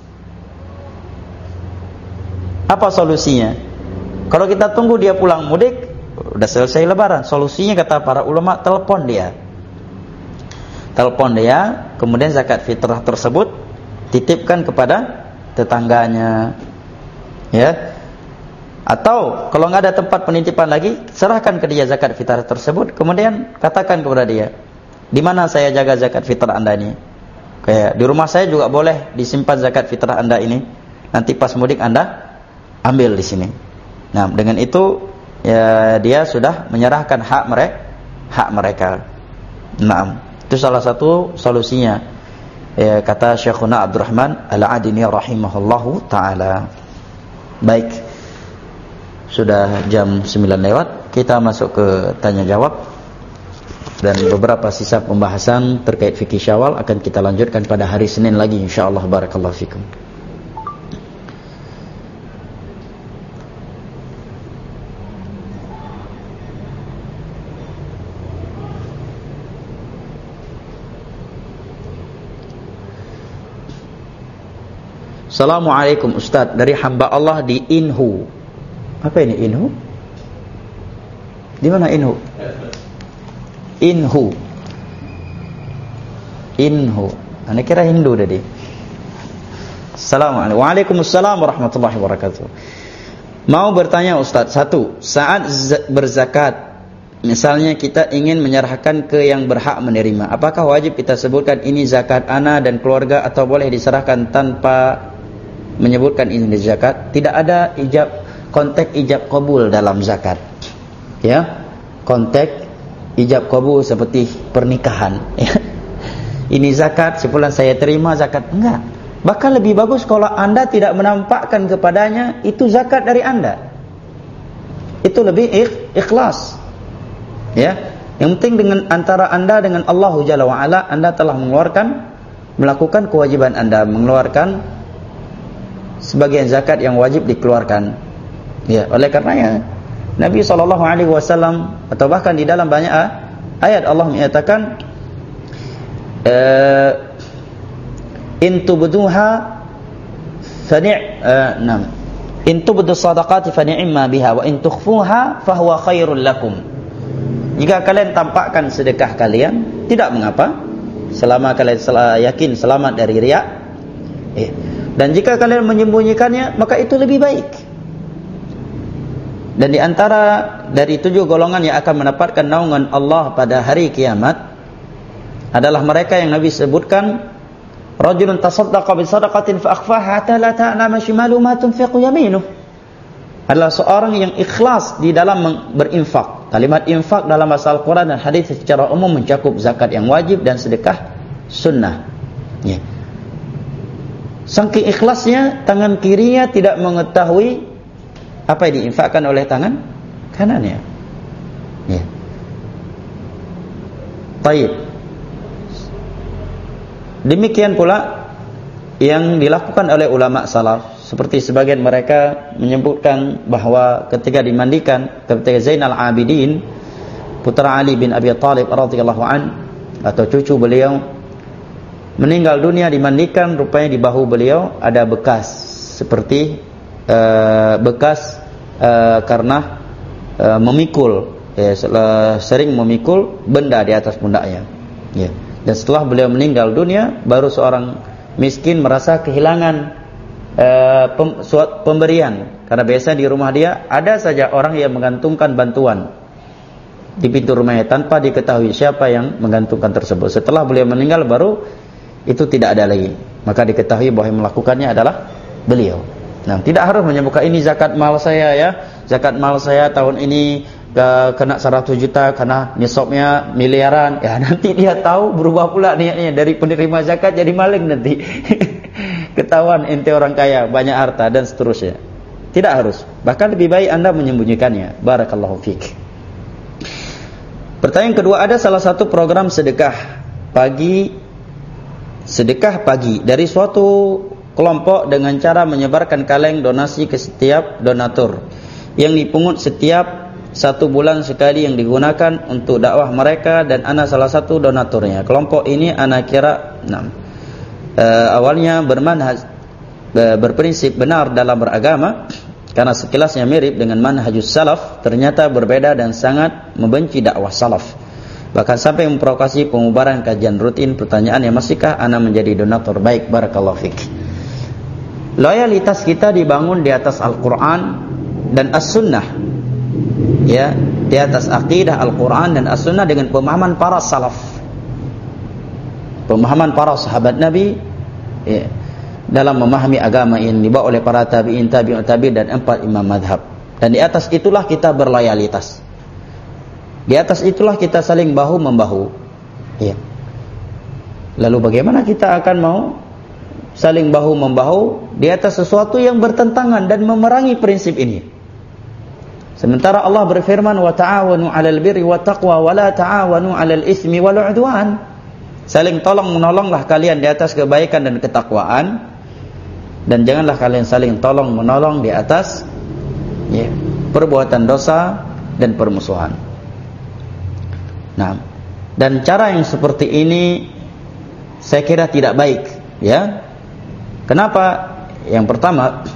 Apa solusinya? Kalau kita tunggu dia pulang mudik, udah selesai Lebaran. Solusinya kata para ulama, telepon dia. Telepon dia, kemudian zakat fitrah tersebut titipkan kepada tetangganya. Ya. Atau kalau nggak ada tempat penitipan lagi, serahkan ke dia zakat fitrah tersebut, kemudian katakan kepada dia, di mana saya jaga zakat fitrah anda ini? Kayak di rumah saya juga boleh disimpan zakat fitrah anda ini. Nanti pas mudik anda ambil di sini. Nah, dengan itu ya dia sudah menyerahkan hak mereka, hak mereka. Nah, itu salah satu solusinya. Ya, kata Syekhuna Abdurrahman Al-Adini rahimahullahu taala. Baik. Sudah jam sembilan lewat, kita masuk ke tanya jawab. Dan beberapa sisa pembahasan terkait fikih Syawal akan kita lanjutkan pada hari Senin lagi insyaallah. Barakallahu fikum. Assalamualaikum Ustaz, dari hamba Allah di Inhu. Apa ini Inhu? Di mana Inhu? Inhu. Inhu. Anda kira Hindu tadi. Assalamualaikum. Waalaikumsalam warahmatullahi wabarakatuh. Mau bertanya Ustaz, satu, saat berzakat, misalnya kita ingin menyerahkan ke yang berhak menerima, apakah wajib kita sebutkan ini zakat ana dan keluarga atau boleh diserahkan tanpa menyebutkan ini zakat? Tidak ada ijab konteks ijab qabul dalam zakat. Ya. Konteks ijab qabul seperti pernikahan. Ya. Ini zakat, sebulan saya terima zakat. Enggak. Bahkan lebih bagus kalau Anda tidak menampakkan kepadanya itu zakat dari Anda. Itu lebih ikh, ikhlas. Ya. Yang penting dengan antara anda dengan Allah Jalla wa'ala, anda telah mengeluarkan, melakukan kewajiban anda, mengeluarkan sebagian zakat yang wajib dikeluarkan. Ya, oleh karenanya Nabi sallallahu alaihi wasallam atau bahkan di dalam banyak ayat Allah menyatakan uh, in tubduha fa ni'am in tubdu sadaqati fa ni'ma biha wa in tukhfuha fa huwa khairul lakum. Jika kalian tampakkan sedekah kalian, tidak mengapa, selama kalian yakin selamat dari riya. Eh. Dan jika kalian menyembunyikannya, maka itu lebih baik. Dan di antara dari tujuh golongan yang akan mendapatkan naungan Allah pada hari kiamat adalah mereka yang Nabi sebutkan, rajulun tasaddaqa bi sadaqatin fa akhfaha hatta la ta'lama shimaluhu ma tunfiqu yaminuh. Adalah seorang yang ikhlas di dalam berinfak. Kalimat infak dalam bahasa Al-Quran dan hadis secara umum mencakup zakat yang wajib dan sedekah sunnah. Ya. Saking ikhlasnya, tangan kirinya tidak mengetahui apa yang diinfakkan oleh tangan kanannya. Ya. Baik. Demikian pula yang dilakukan oleh ulama salaf. Seperti sebagian mereka menyebutkan bahwa ketika dimandikan, ketika Zainal Abidin putra Ali bin Abi Thalib radhiyallahu an atau cucu beliau meninggal dunia, dimandikan, rupanya di bahu beliau ada bekas seperti uh, bekas uh, karena uh, memikul, ya, sering memikul benda di atas pundaknya. Ya. Dan setelah beliau meninggal dunia, baru seorang miskin merasa kehilangan Uh, pem, suat, pemberian, karena biasa di rumah dia ada saja orang yang menggantungkan bantuan di pintu rumahnya tanpa diketahui siapa yang menggantungkan tersebut. Setelah beliau meninggal baru itu tidak ada lagi, maka diketahui bahwa yang melakukannya adalah beliau. Nah, tidak harus menyebutkan ini zakat mal saya ya, zakat mal saya tahun ini ke, kena seratus juta karena nisabnya miliaran. Ya, nanti dia tahu berubah pula niatnya dari penerima zakat jadi maling nanti. Ketahuan ente orang kaya, banyak harta dan seterusnya. Tidak harus. Bahkan lebih baik anda menyembunyikannya. Barakallahu fiik. Pertanyaan kedua, ada salah satu program sedekah pagi, sedekah pagi dari suatu kelompok dengan cara menyebarkan kaleng donasi ke setiap donatur yang dipungut setiap satu bulan sekali yang digunakan untuk dakwah mereka, dan ana salah satu donaturnya. Kelompok ini ana kira enam. Uh, awalnya bermanhaj uh, berprinsip benar dalam beragama, karena sekilasnya mirip dengan manhajus salaf, ternyata berbeda dan sangat membenci dakwah salaf, bahkan sampai memprovokasi pembubaran kajian rutin. Pertanyaannya, masihkah ana menjadi donatur? Baik, barakallahu fik. Loyalitas kita dibangun di atas Al-Quran dan As-Sunnah, ya, di atas akidah Al-Quran dan As-Sunnah dengan pemahaman para salaf, pemahaman para sahabat Nabi, ya, dalam memahami agama ini dibawa oleh para tabi'in, tabi'ut tabi'in dan empat imam madhab. Dan di atas itulah kita berloyalitas. Di atas itulah kita saling bahu membahu. Ya. Lalu bagaimana kita akan mau saling bahu membahu di atas sesuatu yang bertentangan dan memerangi prinsip ini? Sementara Allah berfirman, wa ta'awanu 'alal birri wat taqwa wa la ta'awanu 'alal itsmi wal 'udwan. Saling tolong menolonglah kalian di atas kebaikan dan ketakwaan, dan janganlah kalian saling tolong menolong di atas, ya, perbuatan dosa dan permusuhan. Nah, dan cara yang seperti ini saya kira tidak baik, ya. Kenapa? Yang pertama,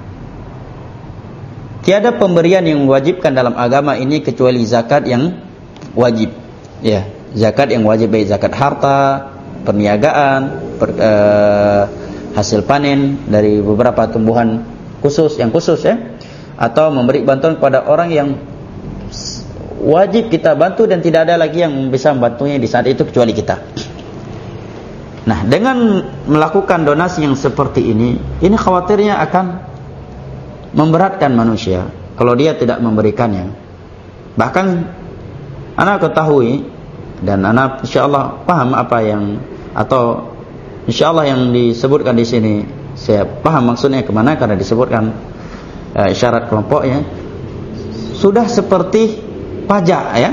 tiada pemberian yang mewajibkan dalam agama ini kecuali zakat yang wajib, ya. Zakat yang wajib, baik zakat harta, perniagaan, per, eh, hasil panen dari beberapa tumbuhan khusus yang khusus, ya, atau memberi bantuan kepada orang yang wajib kita bantu dan tidak ada lagi yang bisa membantunya di saat itu kecuali kita. Nah, dengan melakukan donasi yang seperti ini, ini khawatirnya akan memberatkan manusia kalau dia tidak memberikannya. Bahkan anak ketahui dan anak insyaallah paham apa yang, atau insyaallah yang disebutkan di sini, saya paham maksudnya kemana, karena disebutkan uh, isyarat kelompoknya sudah seperti pajak, ya,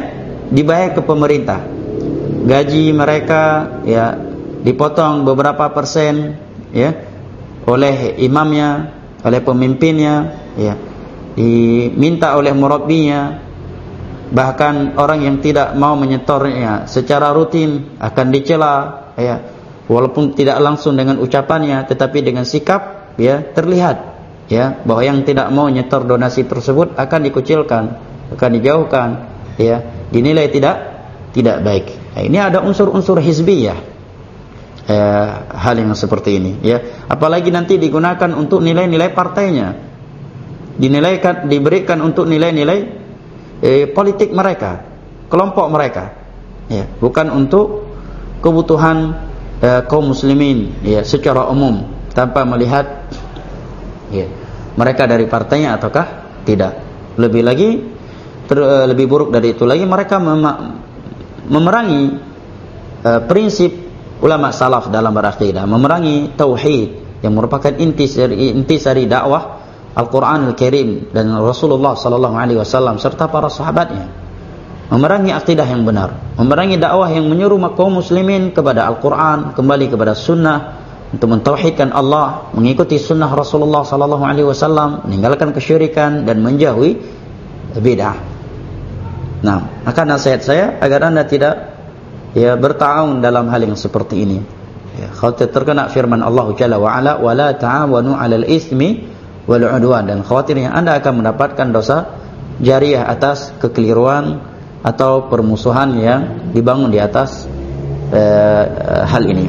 dibayar ke pemerintah. Gaji mereka ya dipotong beberapa persen ya oleh imamnya, oleh pemimpinnya, ya diminta oleh murabbinya. Bahkan orang yang tidak mau menyetornya secara rutin akan dicela, ya walaupun tidak langsung dengan ucapannya, tetapi dengan sikap ya terlihat ya bahwa yang tidak mau nyetor donasi tersebut akan dikucilkan, akan dijauhkan, ya dinilai tidak tidak baik. Nah, ini ada unsur-unsur hizbiyah eh, hal yang seperti ini, ya apalagi nanti digunakan untuk nilai-nilai partainya, dinilaikan diberikan untuk nilai-nilai eh, politik mereka, kelompok mereka, ya bukan untuk kebutuhan eh, kaum muslimin ya secara umum, tanpa melihat ya mereka dari partainya ataukah tidak. Lebih lagi ter, lebih buruk dari itu lagi, mereka mem memerangi uh, prinsip ulama salaf dalam berakidah, memerangi tauhid yang merupakan intisari intisari dakwah Al-Qur'anul Karim dan Rasulullah sallallahu alaihi wasallam serta para sahabatnya. Memerangi akidah yang benar, memerangi dakwah yang menyuruh kaum muslimin kepada Al-Qur'an, kembali kepada sunnah untuk mentauhidkan Allah, mengikuti sunnah Rasulullah sallallahu alaihi wasallam, meninggalkan kesyirikan dan menjauhi bid'ah. Nah, maka nasihat saya agar Anda tidak ya berta'awun dalam hal yang seperti ini. Ya, khawatir terkena firman Allah Jalla wa Ala, "Wa la ta'awanu 'alal itsmi wal 'udwan." Dan khawatirnya Anda akan mendapatkan dosa jariah atas kekeliruan atau permusuhan yang dibangun di atas eh, hal ini.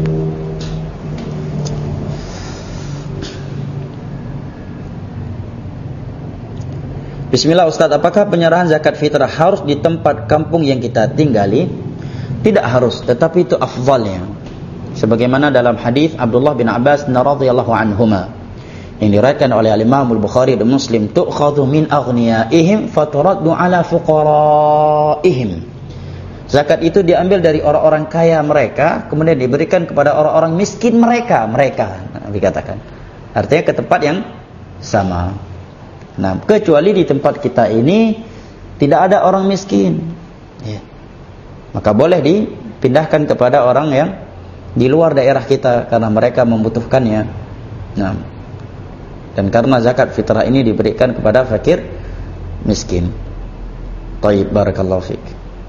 Bismillah Ustaz, apakah penyerahan zakat fitrah harus di tempat kampung yang kita tinggali? Tidak harus, tetapi itu afdalnya. Sebagaimana dalam hadis Abdullah bin Abbas radhiyallahu anhuma yang diriwayatkan oleh Imam Al-Bukhari dan Muslim, tu'khadhu min aghniyaihim faturaddu ala fuqaraihim. Zakat itu diambil dari orang-orang kaya mereka, kemudian diberikan kepada orang-orang miskin mereka, mereka dikatakan. Artinya ke tempat yang sama. Nah, kecuali di tempat kita ini tidak ada orang miskin, ya. Maka boleh dipindahkan kepada orang yang di luar daerah kita karena mereka membutuhkannya. Nah, dan karena zakat fitrah ini diberikan kepada fakir miskin. Taib, barakallahu fiik.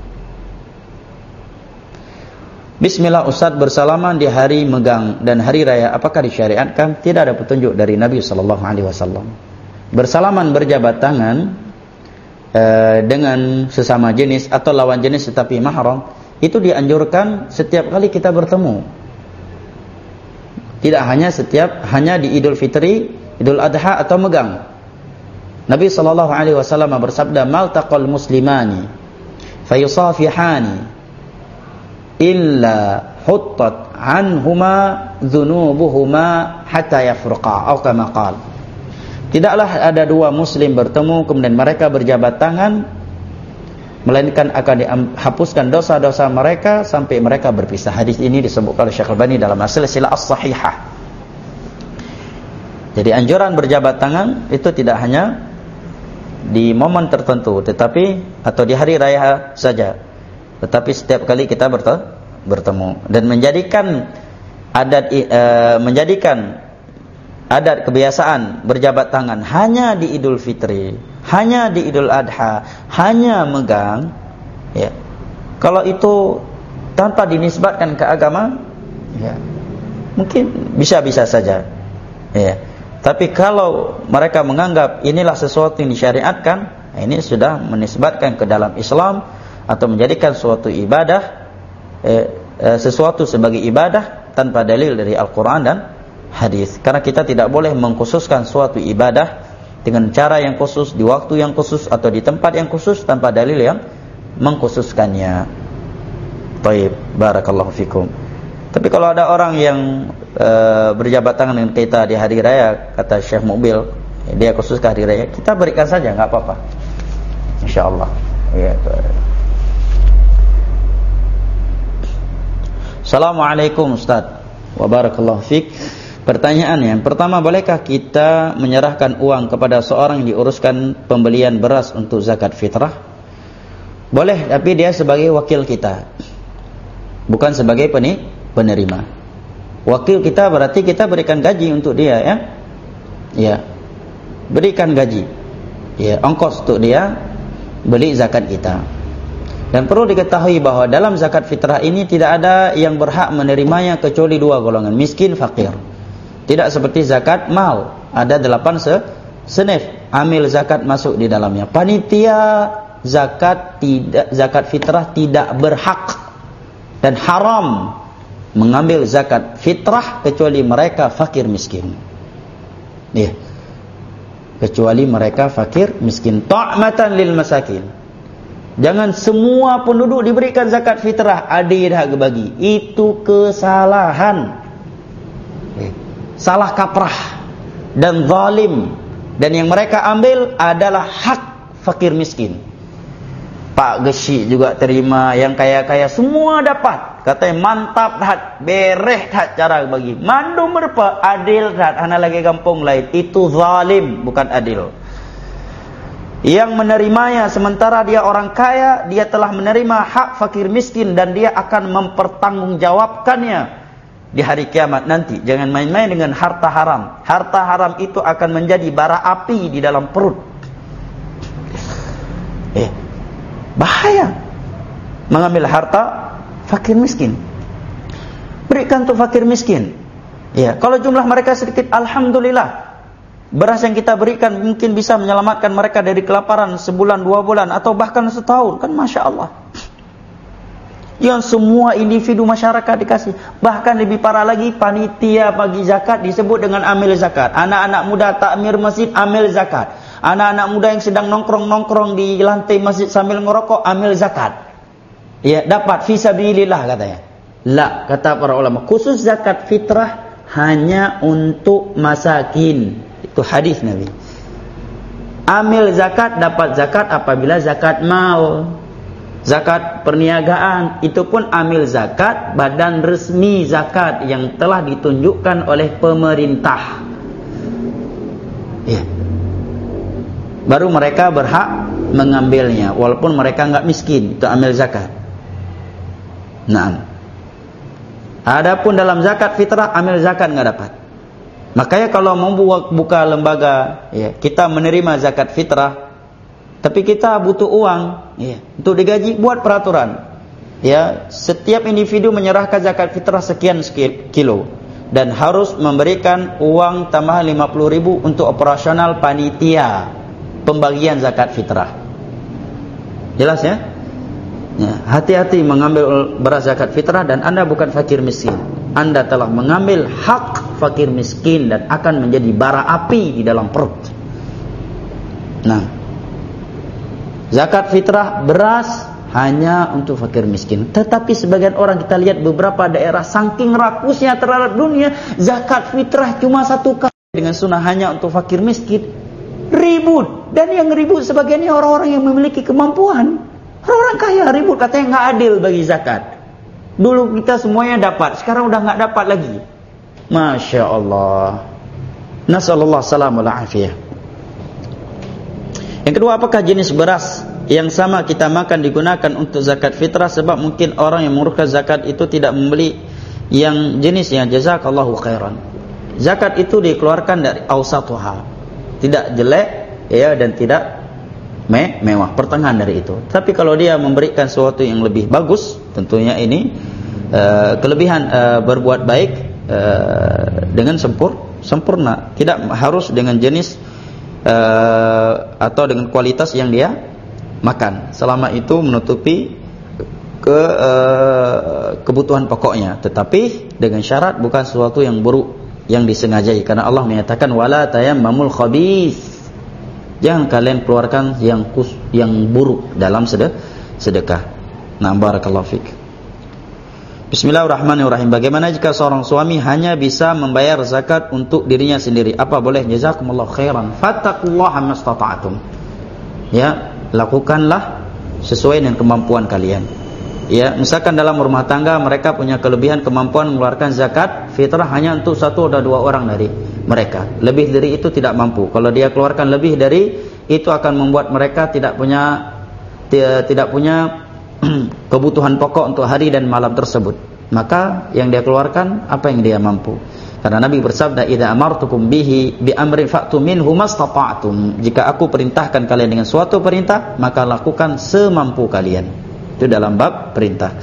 Bismillah Ustaz, bersalaman di hari megang dan hari raya apakah disyariatkan? Tidak ada petunjuk dari Nabi sallallahu alaihi wasallam. Bersalaman berjabat tangan e, dengan sesama jenis atau lawan jenis tetapi mahram itu dianjurkan setiap kali kita bertemu. Tidak hanya setiap hanya di Idul Fitri, Idul Adha atau megang. Nabi sallallahu alaihi wasallam bersabda, "Maltaqal muslimani fayusafihani illa huttat anhuma dzunubuhuma hatta yafruqa," atau kama qala. Tidaklah ada dua muslim bertemu kemudian mereka berjabat tangan, melainkan akan dihapuskan dosa-dosa mereka sampai mereka berpisah. Hadis ini disebutkan oleh Syekh Al-Albani dalam As-Silsilah As-Sahihah. Jadi anjuran berjabat tangan itu tidak hanya di momen tertentu, tetapi atau di hari raya saja, tetapi setiap kali kita bertemu, dan menjadikan adat e, menjadikan adat kebiasaan berjabat tangan hanya di Idul Fitri, hanya di Idul Adha, hanya megang, ya. Kalau itu tanpa dinisbatkan ke agama, ya, mungkin bisa-bisa saja, ya. Tapi kalau mereka menganggap inilah sesuatu yang disyariatkan, ini sudah menisbatkan ke dalam Islam atau menjadikan suatu ibadah, eh, eh, sesuatu sebagai ibadah tanpa dalil dari Al-Quran dan hadis. Karena kita tidak boleh mengkhususkan suatu ibadah dengan cara yang khusus, di waktu yang khusus atau di tempat yang khusus tanpa dalil yang mengkhususkannya. Baik, barakallahu fikum. Tapi kalau ada orang yang e, berjabat tangan dengan kita di hari raya, kata Syekh Mubil, dia khusus ke hari raya, kita berikan saja, enggak apa-apa. Insyaallah. Ya. Assalamualaikum Ustaz wa barakallahu fik. Pertanyaan yang pertama, bolehkah kita menyerahkan uang kepada seorang yang diuruskan pembelian beras untuk zakat fitrah? Boleh, tapi dia sebagai wakil kita, bukan sebagai penerima. Wakil kita berarti kita berikan gaji untuk dia, ya. Ya. Berikan gaji. Ya, ongkos untuk dia beli zakat kita. Dan perlu diketahui bahwa dalam zakat fitrah ini tidak ada yang berhak menerimanya kecuali dua golongan, miskin, fakir. Tidak seperti zakat mal, ada delapan se senif amil zakat masuk di dalamnya. Panitia zakat tidak zakat fitrah tidak berhak dan haram mengambil zakat fitrah kecuali mereka fakir miskin. Ya. Kecuali mereka fakir miskin, ta'matan lil masakin. Jangan semua penduduk diberikan zakat fitrah, adil hak bagi. Itu kesalahan. Salah kaprah dan zalim. Dan yang mereka ambil adalah hak fakir miskin. Pak Gesyik juga terima, yang kaya-kaya semua dapat. Katanya mantap dah, bereh dah cara bagi. Mandu merpa adil dah, ana lagi kampung lain. Itu zalim, bukan adil. Yang menerimanya sementara dia orang kaya, dia telah menerima hak fakir miskin dan dia akan mempertanggungjawabkannya di hari kiamat nanti. Jangan main-main dengan harta haram. Harta haram itu akan menjadi bara api di dalam perut. Eh, bahaya mengambil harta fakir miskin. Berikan untuk fakir miskin. Ya, kalau jumlah mereka sedikit, alhamdulillah. Beras yang kita berikan mungkin bisa menyelamatkan mereka dari kelaparan sebulan, dua bulan, atau bahkan setahun. Kan Masya Allah. Yang semua individu masyarakat dikasih. Bahkan lebih parah lagi, panitia bagi zakat disebut dengan amil zakat. Anak-anak muda takmir masjid, amil zakat. Anak-anak muda yang sedang nongkrong-nongkrong di lantai masjid sambil ngerokok, amil zakat. Ya, dapat fisabilillah katanya. La, kata para ulama, khusus zakat fitrah hanya untuk masakin. Itu hadis Nabi. Amil zakat, dapat zakat apabila zakat mal, zakat perniagaan. Itu pun amil zakat badan resmi zakat yang telah ditunjukkan oleh pemerintah. Ya. Baru mereka berhak mengambilnya, walaupun mereka enggak miskin. Itu amil zakat. Nah, adapun dalam zakat fitrah, amil zakat enggak dapat. Makanya kalau mau buka lembaga, ya, kita menerima zakat fitrah, tapi kita butuh uang, ya, untuk digaji, buat peraturan. Ya, setiap individu menyerahkan zakat fitrah sekian kilo dan harus memberikan uang tambahan lima puluh ribu untuk operasional panitia pembagian zakat fitrah. Jelas ya? Ya, hati-hati mengambil beras zakat fitrah dan Anda bukan fakir miskin. Anda telah mengambil hak fakir miskin dan akan menjadi bara api di dalam perut. Nah, zakat fitrah beras hanya untuk fakir miskin. Tetapi sebagian orang, kita lihat beberapa daerah saking rakusnya terhadap dunia, zakat fitrah cuma satu kali dengan sunnah hanya untuk fakir miskin. Ribut, dan yang ribut sebagiannya orang-orang yang memiliki kemampuan. Orang kaya ribut, katanya nggak adil bagi zakat. Dulu kita semuanya dapat, sekarang udah nggak dapat lagi. Masya Allah. Nasallallahu salamul afiyah. Yang kedua, apakah jenis beras yang sama kita makan digunakan untuk zakat fitrah? Sebab mungkin orang yang mengeluarkan zakat itu tidak membeli yang jenisnya. Jazakallahu khairan. Zakat itu dikeluarkan dari awsatuha, tidak jelek ya dan tidak me mewah, pertengahan dari itu. Tapi kalau dia memberikan sesuatu yang lebih bagus, tentunya ini uh, kelebihan uh, berbuat baik uh, dengan sempur sempurna, tidak harus dengan jenis uh, atau dengan kualitas yang dia makan, selama itu menutupi ke uh, kebutuhan pokoknya, tetapi dengan syarat bukan sesuatu yang buruk yang disengajai, karena Allah menyatakan wala tayammamul khabith. Jangan kalian keluarkan yang kus, yang buruk dalam sedekah. Nah, barakallahu fik. Bismillahirrahmanirrahim. Bagaimana jika seorang suami hanya bisa membayar zakat untuk dirinya sendiri? Apa boleh? Jazakumullahu khairan. Fattaqullaha mastata'tum. Ya, lakukanlah sesuai dengan kemampuan kalian. Ya, misalkan dalam rumah tangga mereka punya kelebihan kemampuan mengeluarkan zakat fitrah hanya untuk satu atau dua orang dari mereka. Lebih dari itu tidak mampu. Kalau dia keluarkan lebih dari itu akan membuat mereka tidak punya tidak punya kebutuhan pokok untuk hari dan malam tersebut, maka yang dia keluarkan apa yang dia mampu. Karena Nabi bersabda, "Idza amartukum bihi bi amrin fa'tu minhu mastata'tum." Jika aku perintahkan kalian dengan suatu perintah, maka lakukan semampu kalian. Itu dalam bab perintah.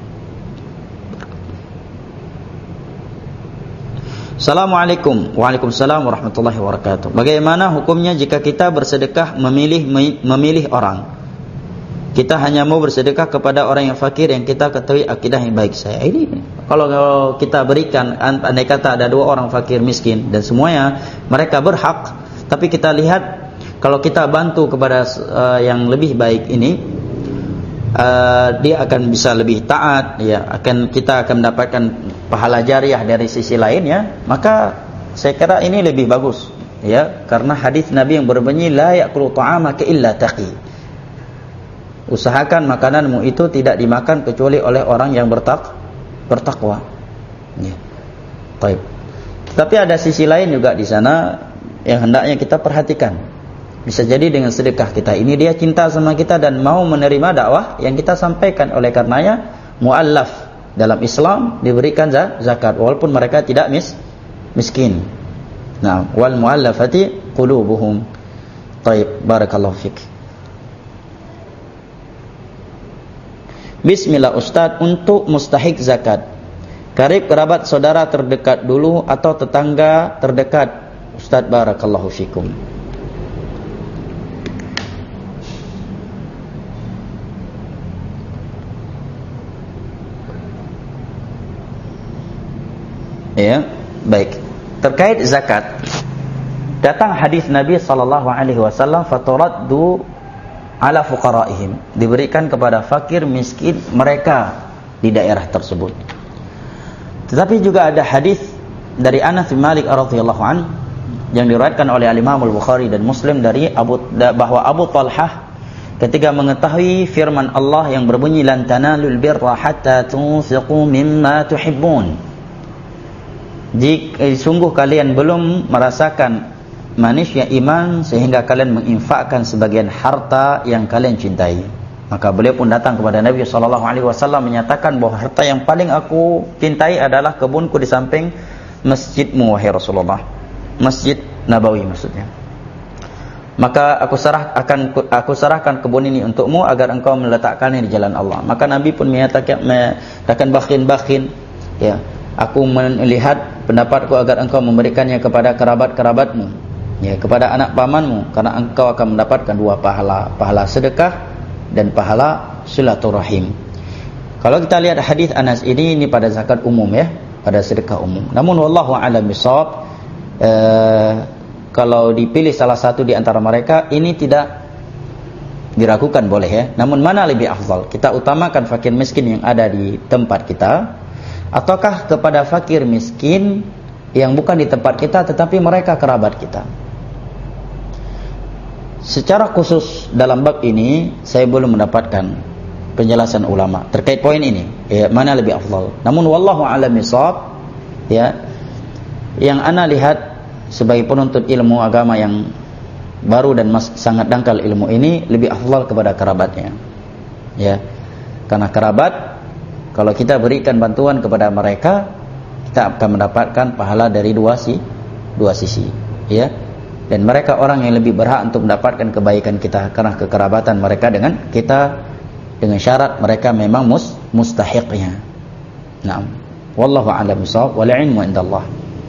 Assalamualaikum. Waalaikumsalam warahmatullahi wabarakatuh. Bagaimana hukumnya jika kita bersedekah memilih memilih orang? Kita hanya mau bersedekah kepada orang yang fakir yang kita ketahui akidah yang baik. Saya ini kalau kita berikan, andai kata ada dua orang fakir miskin dan semuanya mereka berhak, tapi kita lihat kalau kita bantu kepada uh, yang lebih baik ini, uh, dia akan bisa lebih taat, ya, akan kita akan mendapatkan pahala jariah dari sisi lain, ya, maka saya kira ini lebih bagus, ya, karena hadis Nabi yang berbunyi la ya'kulu ta'amaka illa taqi. Usahakan makananmu itu tidak dimakan kecuali oleh orang yang bertak bertakwa. Ya. Baik. Tapi ada sisi lain juga di sana yang hendaknya kita perhatikan. Bisa jadi dengan sedekah kita ini dia cinta sama kita dan mau menerima dakwah yang kita sampaikan. Oleh karenanya muallaf dalam Islam diberikan zakat walaupun mereka tidak mis miskin. Nah, wal muallafati qulubuhum. Baik, barakallahu fik. Bismillah Ustaz, untuk mustahik zakat, karib kerabat saudara terdekat dulu atau tetangga terdekat? Ustaz, barakallahu fikum. Ya, baik. Terkait zakat, datang hadis Nabi sallallahu alaihi wasallam, faturaddu ala fuqaraihim, diberikan kepada fakir miskin mereka di daerah tersebut. Tetapi juga ada hadis dari Anas bin Malik radhiyallahu an yang diriwayatkan oleh Imam Al-Bukhari dan Muslim dari Abu bahwa Abu Talhah ketika mengetahui firman Allah yang berbunyi lan tanalul birra hatta tunfiqu mimma tuhibbun, jika sungguh kalian belum merasakan manisnya iman sehingga kalian menginfakkan sebagian harta yang kalian cintai. Maka beliau pun datang kepada Nabi sallallahu alaihi wasallam menyatakan bahwa harta yang paling aku cintai adalah kebunku di samping masjidmu wahai Rasulullah, Masjid Nabawi maksudnya. Maka aku serah akan aku serahkan kebun ini untukmu agar engkau meletakkannya di jalan Allah. Maka Nabi pun menyatakan menyatakan bakhin-bakhin, ya, aku melihat pendapatku agar engkau memberikannya kepada kerabat-kerabatmu, ya, kepada anak pamanmu, karena engkau akan mendapatkan dua pahala, pahala sedekah dan pahala silaturahim. Kalau kita lihat hadis Anas ini, ini pada zakat umum, ya, pada sedekah umum. Namun wallahu a'lam bishawab, eh, kalau dipilih salah satu di antara mereka, ini tidak diragukan boleh, ya. Namun mana lebih afdal? Kita utamakan fakir miskin yang ada di tempat kita, ataukah kepada fakir miskin yang bukan di tempat kita tetapi mereka kerabat kita? Secara khusus dalam bab ini saya belum mendapatkan penjelasan ulama terkait poin ini, ya, mana lebih afdal. Namun wallahu a'lam bishawab, ya, yang ana lihat sebagai penuntut ilmu agama yang baru dan mas, sangat dangkal ilmu ini, lebih afdal kepada kerabatnya, ya, karena kerabat kalau kita berikan bantuan kepada mereka, kita akan mendapatkan pahala dari dua si dua sisi, ya. Dan mereka orang yang lebih berhak untuk mendapatkan kebaikan kita karena kekerabatan mereka dengan kita, dengan syarat mereka memang mus, mustahiqnya. Naam. Wallahu a'lam bishawab wal ilmu indallah.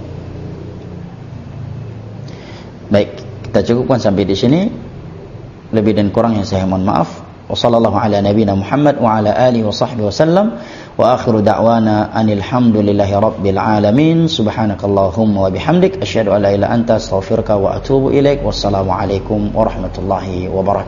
Baik, kita cukupkan sampai di sini. Lebih dan kurang yang saya mohon maaf. Wa sallallahu ala nabiyyina Muhammad wa ala alihi wa sahbihi wasallam. Wa akhiru da'wana anil hamdulillahi rabbil alamin. Subhanakallahumma wa bihamdik asyhadu an la ilaha illa anta astaghfiruka wa atubu ilaik. Wassalamu alaikum warahmatullahi wabarakatuh.